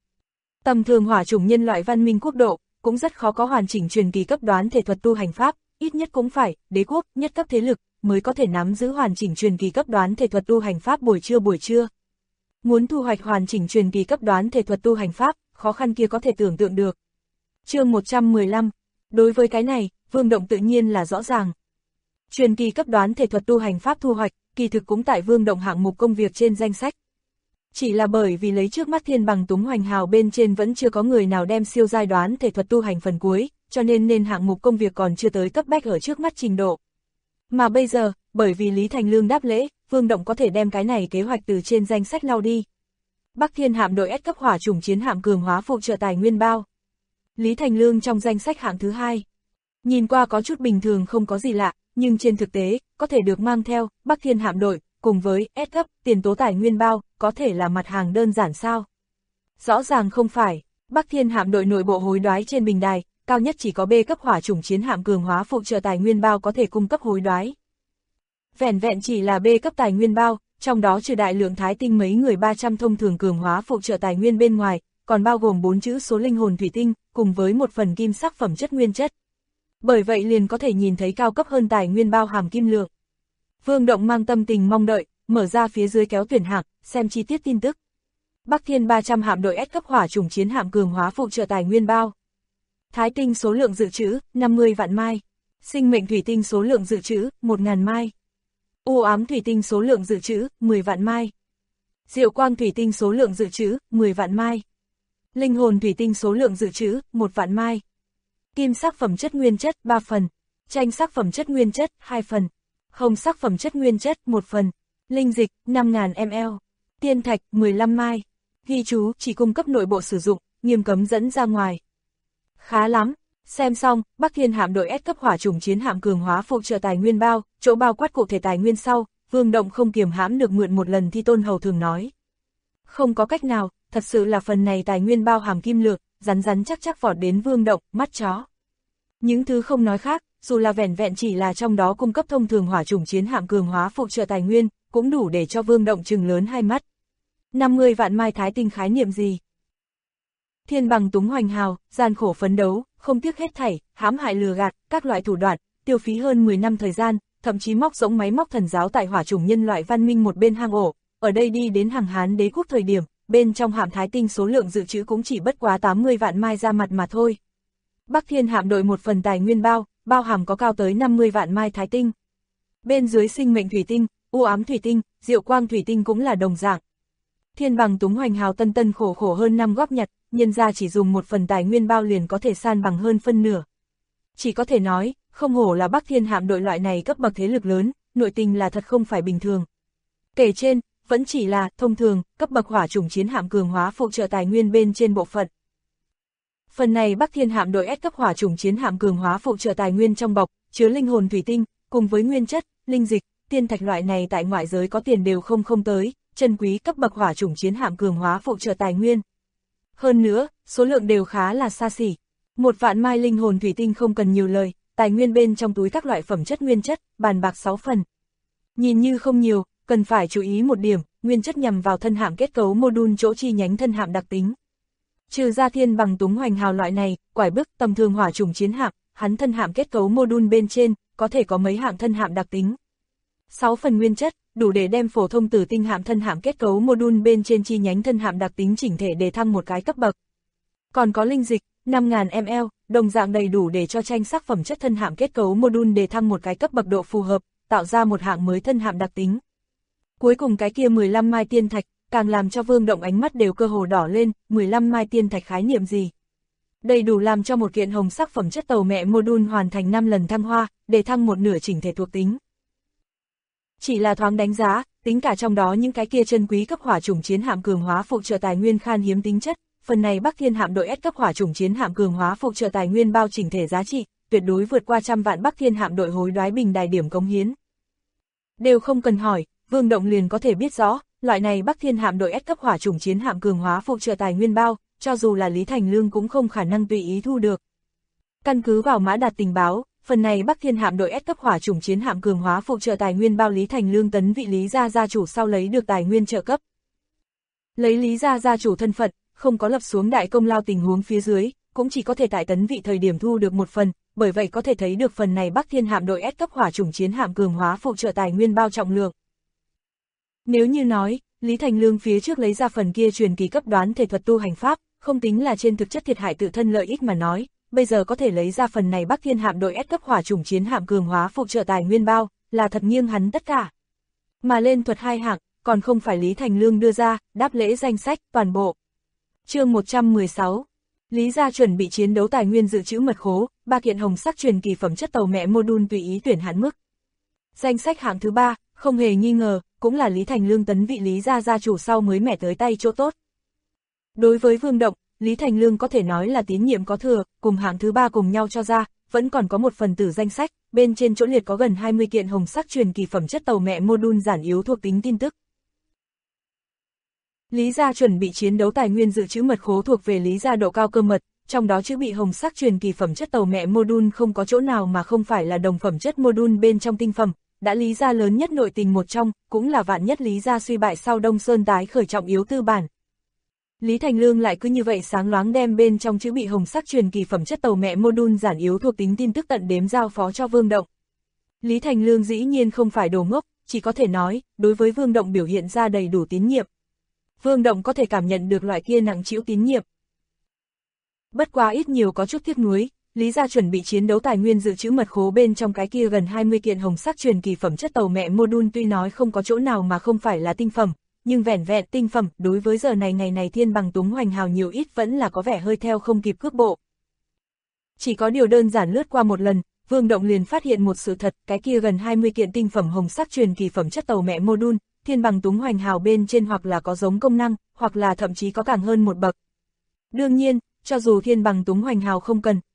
Tầm thường hỏa chủng nhân loại văn minh quốc độ, cũng rất khó có hoàn chỉnh truyền kỳ cấp đoán thể thuật tu hành pháp, ít nhất cũng phải, đế quốc, nhất cấp thế lực, mới có thể nắm giữ hoàn chỉnh truyền kỳ cấp đoán thể thuật tu hành pháp buổi trưa. Muốn thu hoạch hoàn chỉnh truyền kỳ cấp đoán thể thuật tu hành pháp, khó khăn kia có thể tưởng tượng được. Chương 115, đối với cái này, Vương Động tự nhiên là rõ ràng. Truyền kỳ cấp đoán thể thuật tu hành pháp thu hoạch, kỳ thực cũng tại Vương Động hạng mục công việc trên danh sách. Chỉ là bởi vì lấy trước mắt thiên bằng túng hoành hào bên trên vẫn chưa có người nào đem siêu giai đoán thể thuật tu hành phần cuối, cho nên hạng mục công việc còn chưa tới cấp bách ở trước mắt trình độ. Mà bây giờ, bởi vì Lý Thành Lương đáp lễ, Vương Động có thể đem cái này kế hoạch từ trên danh sách lau đi. Bắc Thiên hạm đội S cấp hỏa chủng chiến hạm cường hóa phụ trợ tài nguyên bao. Lý Thành Lương trong danh sách hạng thứ 2. Nhìn qua có chút bình thường không có gì lạ, nhưng trên thực tế, có thể được mang theo, Bắc Thiên hạm đội, cùng với S cấp, tiền tố tài nguyên bao, có thể là mặt hàng đơn giản sao? Rõ ràng không phải, Bắc Thiên hạm đội nội bộ hối đoái trên bình đài, cao nhất chỉ có B cấp hỏa chủng chiến hạm cường hóa phụ trợ tài nguyên bao có thể cung cấp hối đoái. Vẻn vẹn chỉ là B cấp tài nguyên bao, trong đó trừ đại lượng thái tinh mấy người 300 thông thường cường hóa phụ trợ tài nguyên bên ngoài, còn bao gồm 4 chữ số linh hồn thủy tinh, cùng với một phần kim sắc phẩm chất nguyên chất. Bởi vậy liền có thể nhìn thấy cao cấp hơn tài nguyên bao hàm kim lượng. Vương Động mang tâm tình mong đợi, mở ra phía dưới kéo tuyển hạng, xem chi tiết tin tức. Bắc Thiên 300 hạm đội S cấp hỏa chủng chiến hạm cường hóa phụ trợ tài nguyên bao. Thái tinh số lượng dự trữ, 50 vạn mai. Sinh mệnh thủy tinh số lượng dự trữ, 1.000 mai. U ám thủy tinh số lượng dự trữ, 10 vạn mai. Diệu quang thủy tinh số lượng dự trữ, 10 vạn mai. Linh hồn thủy tinh số lượng dự trữ, 1 vạn mai. Kim sắc phẩm chất nguyên chất, 3 phần. Tranh sắc phẩm chất nguyên chất, 2 phần. Hồng sắc phẩm chất nguyên chất, 1 phần. Linh dịch, 5.000 ml. Tiên thạch, 15 mai. Ghi chú, chỉ cung cấp nội bộ sử dụng, nghiêm cấm dẫn ra ngoài. Khá lắm, Xem xong, Bắc Thiên hạm đội S cấp hỏa chủng chiến hạm cường hóa phụ trợ tài nguyên bao, chỗ bao quát cụ thể tài nguyên sau, Vương Động không kiềm hãm được mượn một lần thì Tôn Hầu thường nói. Không có cách nào, thật sự là phần này tài nguyên bao hàm kim lược, rắn rắn chắc chắc vọt đến Vương Động, mắt chó. Những thứ không nói khác, dù là vẻn vẹn chỉ là trong đó cung cấp thông thường hỏa chủng chiến hạm cường hóa phụ trợ tài nguyên, cũng đủ để cho Vương Động trừng lớn hai mắt. 50 vạn mai thái tinh khái niệm gì? Thiên bằng túng hoành hào, gian khổ phấn đấu, không tiếc hết thảy, hãm hại lừa gạt, các loại thủ đoạn, tiêu phí hơn 10 năm thời gian, thậm chí móc rỗng máy móc thần giáo tại hỏa chủng nhân loại văn minh một bên hang ổ, ở đây đi đến hàng Hán đế quốc thời điểm, bên trong hạm thái tinh số lượng dự trữ cũng chỉ bất quá 80 vạn mai ra mặt mà thôi. Bắc Thiên hạm đội một phần tài nguyên bao hàm có cao tới 50 vạn mai thái tinh. Bên dưới sinh mệnh thủy tinh, u ám thủy tinh, diệu quang thủy tinh cũng là đồng dạng. Thiên bằng túng hoành hào tân khổ hơn năm góp nhặt, nhân ra chỉ dùng một phần tài nguyên bao liền có thể san bằng hơn phân nửa. Chỉ có thể nói, không hổ là Bắc Thiên hạm đội loại này cấp bậc thế lực lớn, nội tình là thật không phải bình thường. Kể trên, vẫn chỉ là thông thường, cấp bậc hỏa chủng chiến hạm cường hóa phụ trợ tài nguyên bên trên bộ phận. Phần này Bắc Thiên hạm đội S cấp hỏa chủng chiến hạm cường hóa phụ trợ tài nguyên trong bọc, chứa linh hồn thủy tinh, cùng với nguyên chất, linh dịch, tiên thạch loại này tại ngoại giới có tiền đều không tới, chân quý cấp bậc hỏa chủng chiến hạm cường hóa phụ trợ tài nguyên. Hơn nữa, số lượng đều khá là xa xỉ. 1 vạn mai linh hồn thủy tinh không cần nhiều lời, tài nguyên bên trong túi các loại phẩm chất nguyên chất, bàn bạc 6 phần. Nhìn như không nhiều, cần phải chú ý một điểm, nguyên chất nhằm vào thân hạm kết cấu module chỗ chi nhánh thân hạm đặc tính. Trừ ra thiên bằng túng hoành hào loại này, quải bức tầm thường hỏa chủng chiến hạm, hắn thân hạm kết cấu module bên trên, có thể có mấy hạng thân hạm đặc tính. 6 phần nguyên chất, đủ để đem phổ thông tử tinh hạm thân hạm kết cấu module bên trên chi nhánh thân hạm đặc tính chỉnh thể đề thăng một cái cấp bậc. Còn có linh dịch, 5.000 ml, đồng dạng đầy đủ để cho tranh sắc phẩm chất thân hạm kết cấu module đề thăng một cái cấp bậc độ phù hợp, tạo ra một hạng mới thân hạm đặc tính. Cuối cùng cái kia 15 mai tiên thạch, càng làm cho Vương Động ánh mắt đều cơ hồ đỏ lên, 15 mai tiên thạch khái niệm gì? Đầy đủ làm cho một kiện hồng sắc phẩm chất tàu mẹ module hoàn thành 5 lần thăng hoa, để thăng một nửa chỉnh thể thuộc tính. Chỉ là thoáng đánh giá, tính cả trong đó những cái kia chân quý cấp hỏa chủng chiến hạm cường hóa phụ trợ tài nguyên khan hiếm tính chất, phần này Bắc Thiên hạm đội S cấp hỏa chủng chiến hạm cường hóa phụ trợ tài nguyên bao chỉnh thể giá trị, tuyệt đối vượt qua 100 vạn Bắc Thiên hạm đội hối đoái bình đài điểm cống hiến. Đều không cần hỏi, Vương Động liền có thể biết rõ, loại này Bắc Thiên hạm đội S cấp hỏa chủng chiến hạm cường hóa phụ trợ tài nguyên bao, cho dù là Lý Thành Lương cũng không khả năng tùy ý thu được. Căn cứ vào mã đạt tình báo, phần này Bắc Thiên hạm đội S cấp hỏa chủng chiến hạm cường hóa phụ trợ tài nguyên bao Lý Thành Lương tấn vị Lý gia gia chủ sau lấy được tài nguyên trợ cấp. Lấy Lý gia gia chủ thân phận, không có lập xuống đại công lao tình huống phía dưới, cũng chỉ có thể tại tấn vị thời điểm thu được một phần, bởi vậy có thể thấy được phần này Bắc Thiên hạm đội S cấp hỏa chủng chiến hạm cường hóa phụ trợ tài nguyên bao trọng lượng. Nếu như nói, Lý Thành Lương phía trước lấy ra phần kia truyền kỳ cấp đoán thể thuật tu hành pháp, không tính là trên thực chất thiệt hại tự thân lợi ích mà nói, bây giờ có thể lấy ra phần này Bắc Thiên hạm đội S cấp hỏa chủng chiến hạm cường hóa phụ trợ tài nguyên bao, là thật nghiêng hắn tất cả. Mà lên thuật 2 hạng, còn không phải Lý Thành Lương đưa ra, đáp lễ danh sách, toàn bộ. Chương 116. Lý gia chuẩn bị chiến đấu tài nguyên dự trữ mật khố, 3 kiện hồng sắc truyền kỳ phẩm chất tàu mẹ module tùy ý tuyển hạn mức. Danh sách hạng thứ 3, không hề nghi ngờ, cũng là Lý Thành Lương tấn vị Lý gia gia chủ sau mới mẻ tới tay chỗ tốt. Đối với Vương Động, Lý Thành Lương có thể nói là tín nhiệm có thừa, cùng hạng thứ 3 cùng nhau cho ra, vẫn còn có một phần tử danh sách, bên trên chỗ liệt có gần 20 kiện hồng sắc truyền kỳ phẩm chất tàu mẹ module giản yếu thuộc tính tin tức. Lý gia chuẩn bị chiến đấu tài nguyên dự trữ mật khố thuộc về Lý gia độ cao cơ mật, trong đó chữ bị hồng sắc truyền kỳ phẩm chất tàu mẹ module không có chỗ nào mà không phải là đồng phẩm chất module bên trong tinh phẩm, đã Lý gia lớn nhất nội tình một trong, cũng là vạn nhất Lý gia suy bại sau Đông Sơn tái khởi trọng yếu tư bản. Lý Thành Lương lại cứ như vậy sáng loáng đem bên trong chữ bị hồng sắc truyền kỳ phẩm chất tàu mẹ module giản yếu thuộc tính tin tức tận đếm giao phó cho Vương Động. Lý Thành Lương dĩ nhiên không phải đồ ngốc, chỉ có thể nói, đối với Vương Động biểu hiện ra đầy đủ tín nhiệm. Vương Động có thể cảm nhận được loại kia nặng trĩu tín nhiệm. Bất quá ít nhiều có chút tiếc nuối, Lý gia chuẩn bị chiến đấu tài nguyên dự trữ mật khố bên trong cái kia gần 20 kiện hồng sắc truyền kỳ phẩm chất tàu mẹ module tuy nói không có chỗ nào mà không phải là tinh phẩm, nhưng vẻn vẹn tinh phẩm đối với giờ này ngày này thiên bằng túng hoành hào nhiều ít vẫn là có vẻ hơi theo không kịp cước bộ. Chỉ có điều đơn giản lướt qua một lần, Vương Động liền phát hiện một sự thật, cái kia gần 20 kiện tinh phẩm hồng sắc truyền kỳ phẩm chất tàu mẹ module, thiên bằng túng hoành hào bên trên hoặc là có giống công năng, hoặc là thậm chí có càng hơn một bậc. Đương nhiên, cho dù thiên bằng túng hoành hào không cần,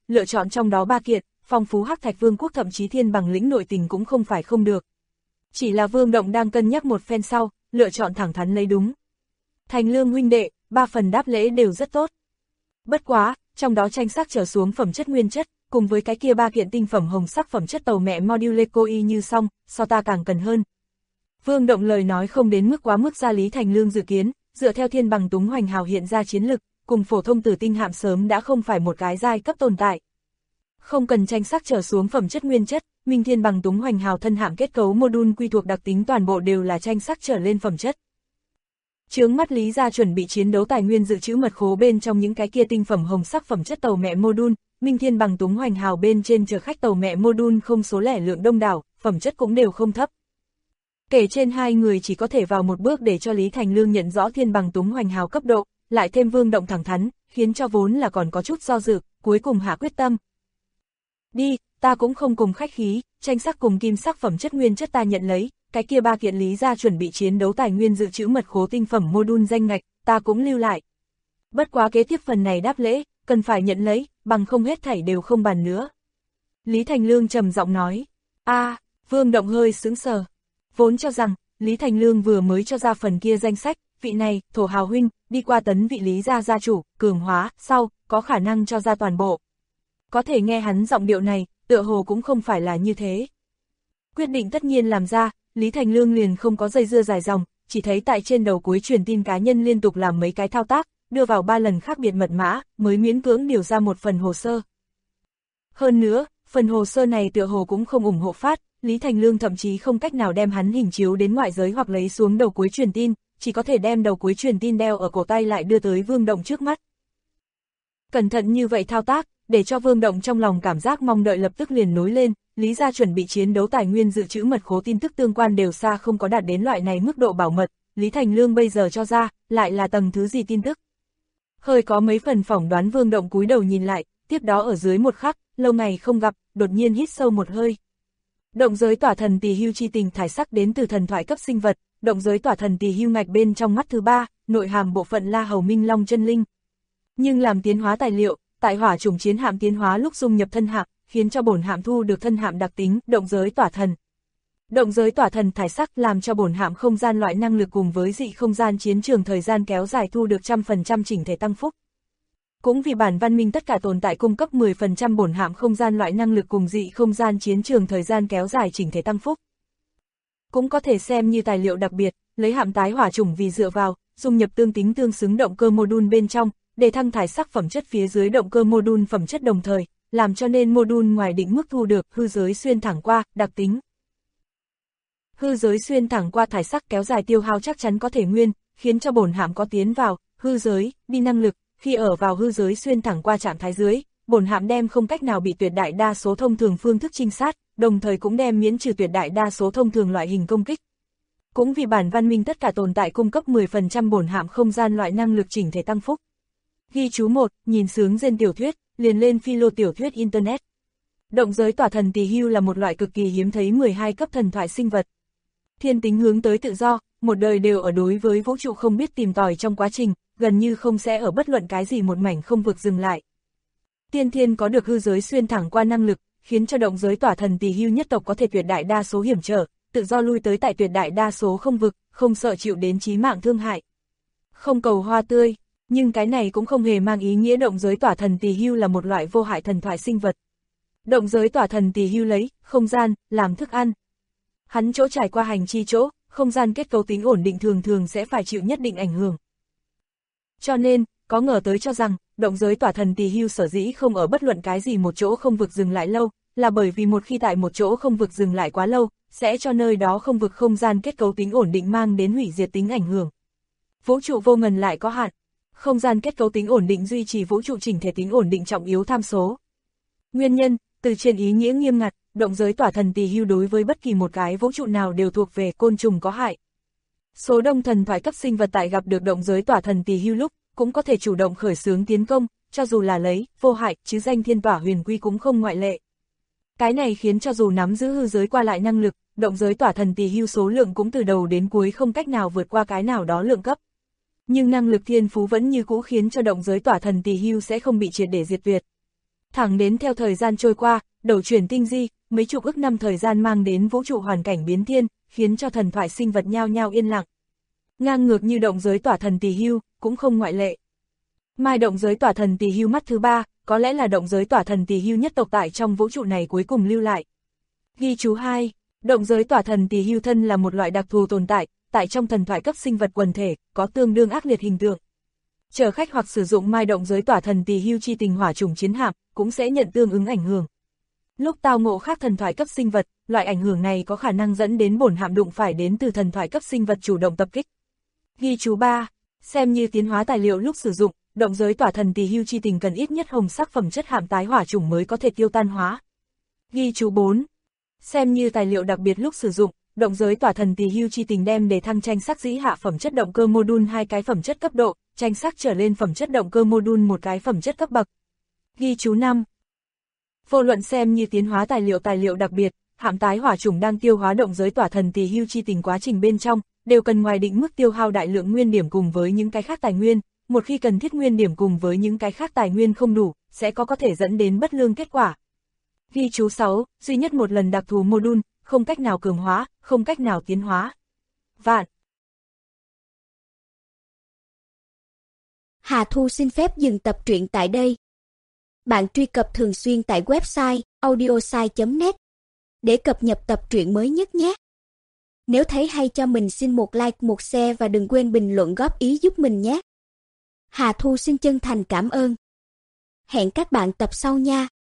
lựa chọn trong đó 3 kiện, phong phú Hắc Thạch Vương quốc thậm chí thiên bằng lĩnh nội tình cũng không phải không được. Chỉ là Vương Động đang cân nhắc một phen sau, lựa chọn thẳng thắn lấy đúng. Thành Lương huynh đệ, 3 phần đáp lễ đều rất tốt. Bất quá, trong đó tranh sắc trở xuống phẩm chất nguyên chất, cùng với cái kia 3 kiện tinh phẩm hồng sắc phẩm chất tàu mẹ module coi như xong, so ta càng cần hơn. Vương Động lời nói không đến mức quá mức ra Lý Thành Lương dự kiến, dựa theo thiên bằng túng hoành hào hiện ra chiến lực, cùng phổ thông tử tinh hạm sớm đã không phải một cái giai cấp tồn tại. Không cần tranh sắc trở xuống phẩm chất nguyên chất, Minh Thiên bằng túng hoành hào thân hạm kết cấu module quy thuộc đặc tính toàn bộ đều là tranh sắc trở lên phẩm chất. Chướng mắt Lý gia chuẩn bị chiến đấu tài nguyên dự trữ mật khố bên trong những cái kia tinh phẩm hồng sắc phẩm chất tàu mẹ module, Minh Thiên bằng túng hoành hào bên trên chở khách tàu mẹ module không số lẻ lượng đông đảo, phẩm chất cũng đều không thấp. Kể trên hai người chỉ có thể vào một bước để cho Lý Thành Lương nhận rõ thiên bằng túng hoành hào cấp độ, lại thêm Vương Động thẳng thắn, khiến cho vốn là còn có chút do dự, cuối cùng hạ quyết tâm. Đi, ta cũng không cùng khách khí, tranh sắc cùng kim sắc phẩm chất nguyên chất ta nhận lấy, cái kia 3 kiện Lý gia chuẩn bị chiến đấu tài nguyên dự trữ mật khố tinh phẩm module danh ngạch, ta cũng lưu lại. Bất quá kế tiếp phần này đáp lễ, cần phải nhận lấy, bằng không hết thảy đều không bàn nữa. Lý Thành Lương trầm giọng nói, Vương Động hơi sững sờ. Vốn cho rằng, Lý Thành Lương vừa mới cho ra phần kia danh sách, vị này, thổ hào huynh, đi qua tấn vị Lý gia gia chủ, cường hóa, sau, có khả năng cho ra toàn bộ. Có thể nghe hắn giọng điệu này, tựa hồ cũng không phải là như thế. Quyết định tất nhiên làm ra, Lý Thành Lương liền không có dây dưa dài dòng, chỉ thấy tại trên đầu cuối truyền tin cá nhân liên tục làm mấy cái thao tác, đưa vào 3 lần khác biệt mật mã, mới miễn cưỡng điều ra một phần hồ sơ. Hơn nữa, phần hồ sơ này tựa hồ cũng không ủng hộ phát, Lý Thành Lương thậm chí không cách nào đem hắn hình chiếu đến ngoại giới hoặc lấy xuống đầu cuối truyền tin, chỉ có thể đem đầu cuối truyền tin đeo ở cổ tay lại đưa tới Vương Động trước mắt. Cẩn thận như vậy thao tác, để cho Vương Động trong lòng cảm giác mong đợi lập tức liền nối lên, Lý gia chuẩn bị chiến đấu tài nguyên dự trữ mật khố tin tức tương quan đều xa không có đạt đến loại này mức độ bảo mật, Lý Thành Lương bây giờ cho ra, lại là tầng thứ gì tin tức. Hơi có mấy phần phỏng đoán Vương Động cúi đầu nhìn lại, tiếp đó ở dưới một khắc, lâu ngày không gặp, đột nhiên hít sâu một hơi. Động giới tỏa thần tỳ hưu chi tình thải sắc đến từ thần thoại cấp sinh vật, động giới tỏa thần tỳ hưu ngạch bên trong mắt thứ 3, nội hàm bộ phận La Hầu Minh Long chân linh. Nhưng làm tiến hóa tài liệu, tại hỏa chủng chiến hạm tiến hóa lúc dung nhập thân hạm, khiến cho bổn hạm thu được thân hạm đặc tính, động giới tỏa thần. Động giới tỏa thần thải sắc làm cho bổn hạm không gian loại năng lực cùng với dị không gian chiến trường thời gian kéo dài thu được 100% chỉnh thể tăng phúc. Cũng vì bản văn minh tất cả tồn tại cung cấp 10% bổn hạm không gian loại năng lực cùng dị không gian chiến trường thời gian kéo dài chỉnh thể tăng phúc. Cũng có thể xem như tài liệu đặc biệt, lấy hạm tái hỏa chủng vì dựa vào, dung nhập tương tính tương xứng động cơ module bên trong, để thăng thải sắc phẩm chất phía dưới động cơ module phẩm chất đồng thời, làm cho nên module ngoài định mức thu được hư giới xuyên thẳng qua, đặc tính. Hư giới xuyên thẳng qua thải sắc kéo dài tiêu hao chắc chắn có thể nguyên, khiến cho bổn hạm có tiến vào, hư giới, đi năng lực, khi ở vào hư giới xuyên thẳng qua trạng thái dưới, bổn hạm đem không cách nào bị tuyệt đại đa số thông thường phương thức trinh sát, đồng thời cũng đem miễn trừ tuyệt đại đa số thông thường loại hình công kích. Cũng vì bản văn minh tất cả tồn tại cung cấp 10% bổn hạm không gian loại năng lực chỉnh thể tăng phúc. Ghi chú 1, nhìn sướng gen tiểu thuyết, liền lên philo tiểu thuyết Internet. Động giới tỏa thần tỳ hưu là một loại cực kỳ hiếm thấy 12 cấp thần thoại sinh vật. Thiên tính hướng tới tự do, một đời đều ở đối với vũ trụ không biết tìm tòi trong quá trình, gần như không sẽ ở bất luận cái gì một mảnh không vực dừng lại. Tiên thiên có được hư giới xuyên thẳng qua năng lực, khiến cho động giới tỏa thần tỳ hưu nhất tộc có thể tuyệt đại đa số hiểm trở, tự do lui tới tại tuyệt đại đa số không vực, không sợ chịu đến chí mạng thương hại. Không cầu hoa tươi, nhưng cái này cũng không hề mang ý nghĩa động giới tỏa thần tỳ hưu là một loại vô hại thần thoại sinh vật. Động giới tỏa thần tỳ hưu lấy không gian làm thức ăn. Hắn chỗ trải qua hành chi chỗ, không gian kết cấu tính ổn định thường thường sẽ phải chịu nhất định ảnh hưởng. Cho nên, có ngờ tới cho rằng, động giới tỏa thần tỳ hưu sở dĩ không ở bất luận cái gì một chỗ không vực dừng lại lâu, là bởi vì một khi tại một chỗ không vực dừng lại quá lâu, sẽ cho nơi đó không vực không gian kết cấu tính ổn định mang đến hủy diệt tính ảnh hưởng. Vũ trụ vô ngần lại có hạn, không gian kết cấu tính ổn định duy trì vũ trụ chỉnh thể tính ổn định trọng yếu tham số. Nguyên nhân, từ trên ý nghĩa nghiêm ngặt, động giới tỏa thần tỳ hưu đối với bất kỳ một cái vũ trụ nào đều thuộc về côn trùng có hại. Số đông thần thoại cấp sinh vật tại gặp được động giới tỏa thần tỳ hưu lúc, cũng có thể chủ động khởi xướng tiến công, cho dù là lấy, vô hại, chứ danh thiên tỏa huyền quy cũng không ngoại lệ. Cái này khiến cho dù nắm giữ hư giới qua lại năng lực, động giới tỏa thần tỳ hưu số lượng cũng từ đầu đến cuối không cách nào vượt qua cái nào đó lượng cấp. Nhưng năng lực thiên phú vẫn như cũ khiến cho động giới tỏa thần tỳ hưu sẽ không bị triệt để diệt tuyệt. Thẳng đến theo thời gian trôi qua, đầu chuyển tinh di, mấy chục ức năm thời gian mang đến vũ trụ hoàn cảnh biến thiên, khiến cho thần thoại sinh vật nhao nhao yên lặng. Ngang ngược như động giới tỏa thần Tỳ Hưu, cũng không ngoại lệ. Mai động giới tỏa thần Tỳ Hưu mắt thứ 3, có lẽ là động giới tỏa thần Tỳ Hưu nhất tộc tại trong vũ trụ này cuối cùng lưu lại. Ghi chú 2. Động giới tỏa thần Tỳ Hưu thân là một loại đặc thù tồn tại, tại trong thần thoại cấp sinh vật quần thể, có tương đương ác liệt hình tượng. Chở khách hoặc sử dụng mai động giới tỏa thần Tỳ Hưu chi tình hỏa trùng chiến hạm, cũng sẽ nhận tương ứng ảnh hưởng. Lúc tao ngộ khác thần thoại cấp sinh vật, loại ảnh hưởng này có khả năng dẫn đến bổn hạm đụng phải đến từ thần thoại cấp sinh vật chủ động tập kích. Ghi chú 3. Xem như tiến hóa tài liệu lúc sử dụng, động giới tỏa thần Tỳ Hưu chi tình cần ít nhất hồng sắc phẩm chất hạm tái hỏa trùng mới có thể tiêu tan hóa. Ghi chú 4. Xem như tài liệu đặc biệt lúc sử dụng, động giới tỏa thần Tỳ Hưu chi tình đem để thăng tranh sắc dĩ hạ phẩm chất động cơ mô đun 2 cái phẩm chất cấp độ, tranh sắc trở lên phẩm chất động cơ mô đun 1 cái phẩm chất cấp bậc. Ghi chú 5. Vô luận xem như tiến hóa tài liệu đặc biệt, hạm tái hỏa trùng đang tiêu hóa động giới tỏa thần Tỳ Hưu chi tình quá trình bên trong, đều cần ngoài định mức tiêu hao đại lượng nguyên điểm cùng với những cái khác tài nguyên, một khi cần thiết nguyên điểm cùng với những cái khác tài nguyên không đủ, sẽ có thể dẫn đến bất lương kết quả. Ghi chú 6, duy nhất một lần đặc thù mô đun, không cách nào cường hóa, không cách nào tiến hóa. Vạn. Hà Thu xin phép dừng tập truyện tại đây. Bạn truy cập thường xuyên tại website audiosai.net để cập nhật tập truyện mới nhất nhé. Nếu thấy hay cho mình xin một like, một share và đừng quên bình luận góp ý giúp mình nhé. Hà Thu xin chân thành cảm ơn. Hẹn các bạn tập sau nha.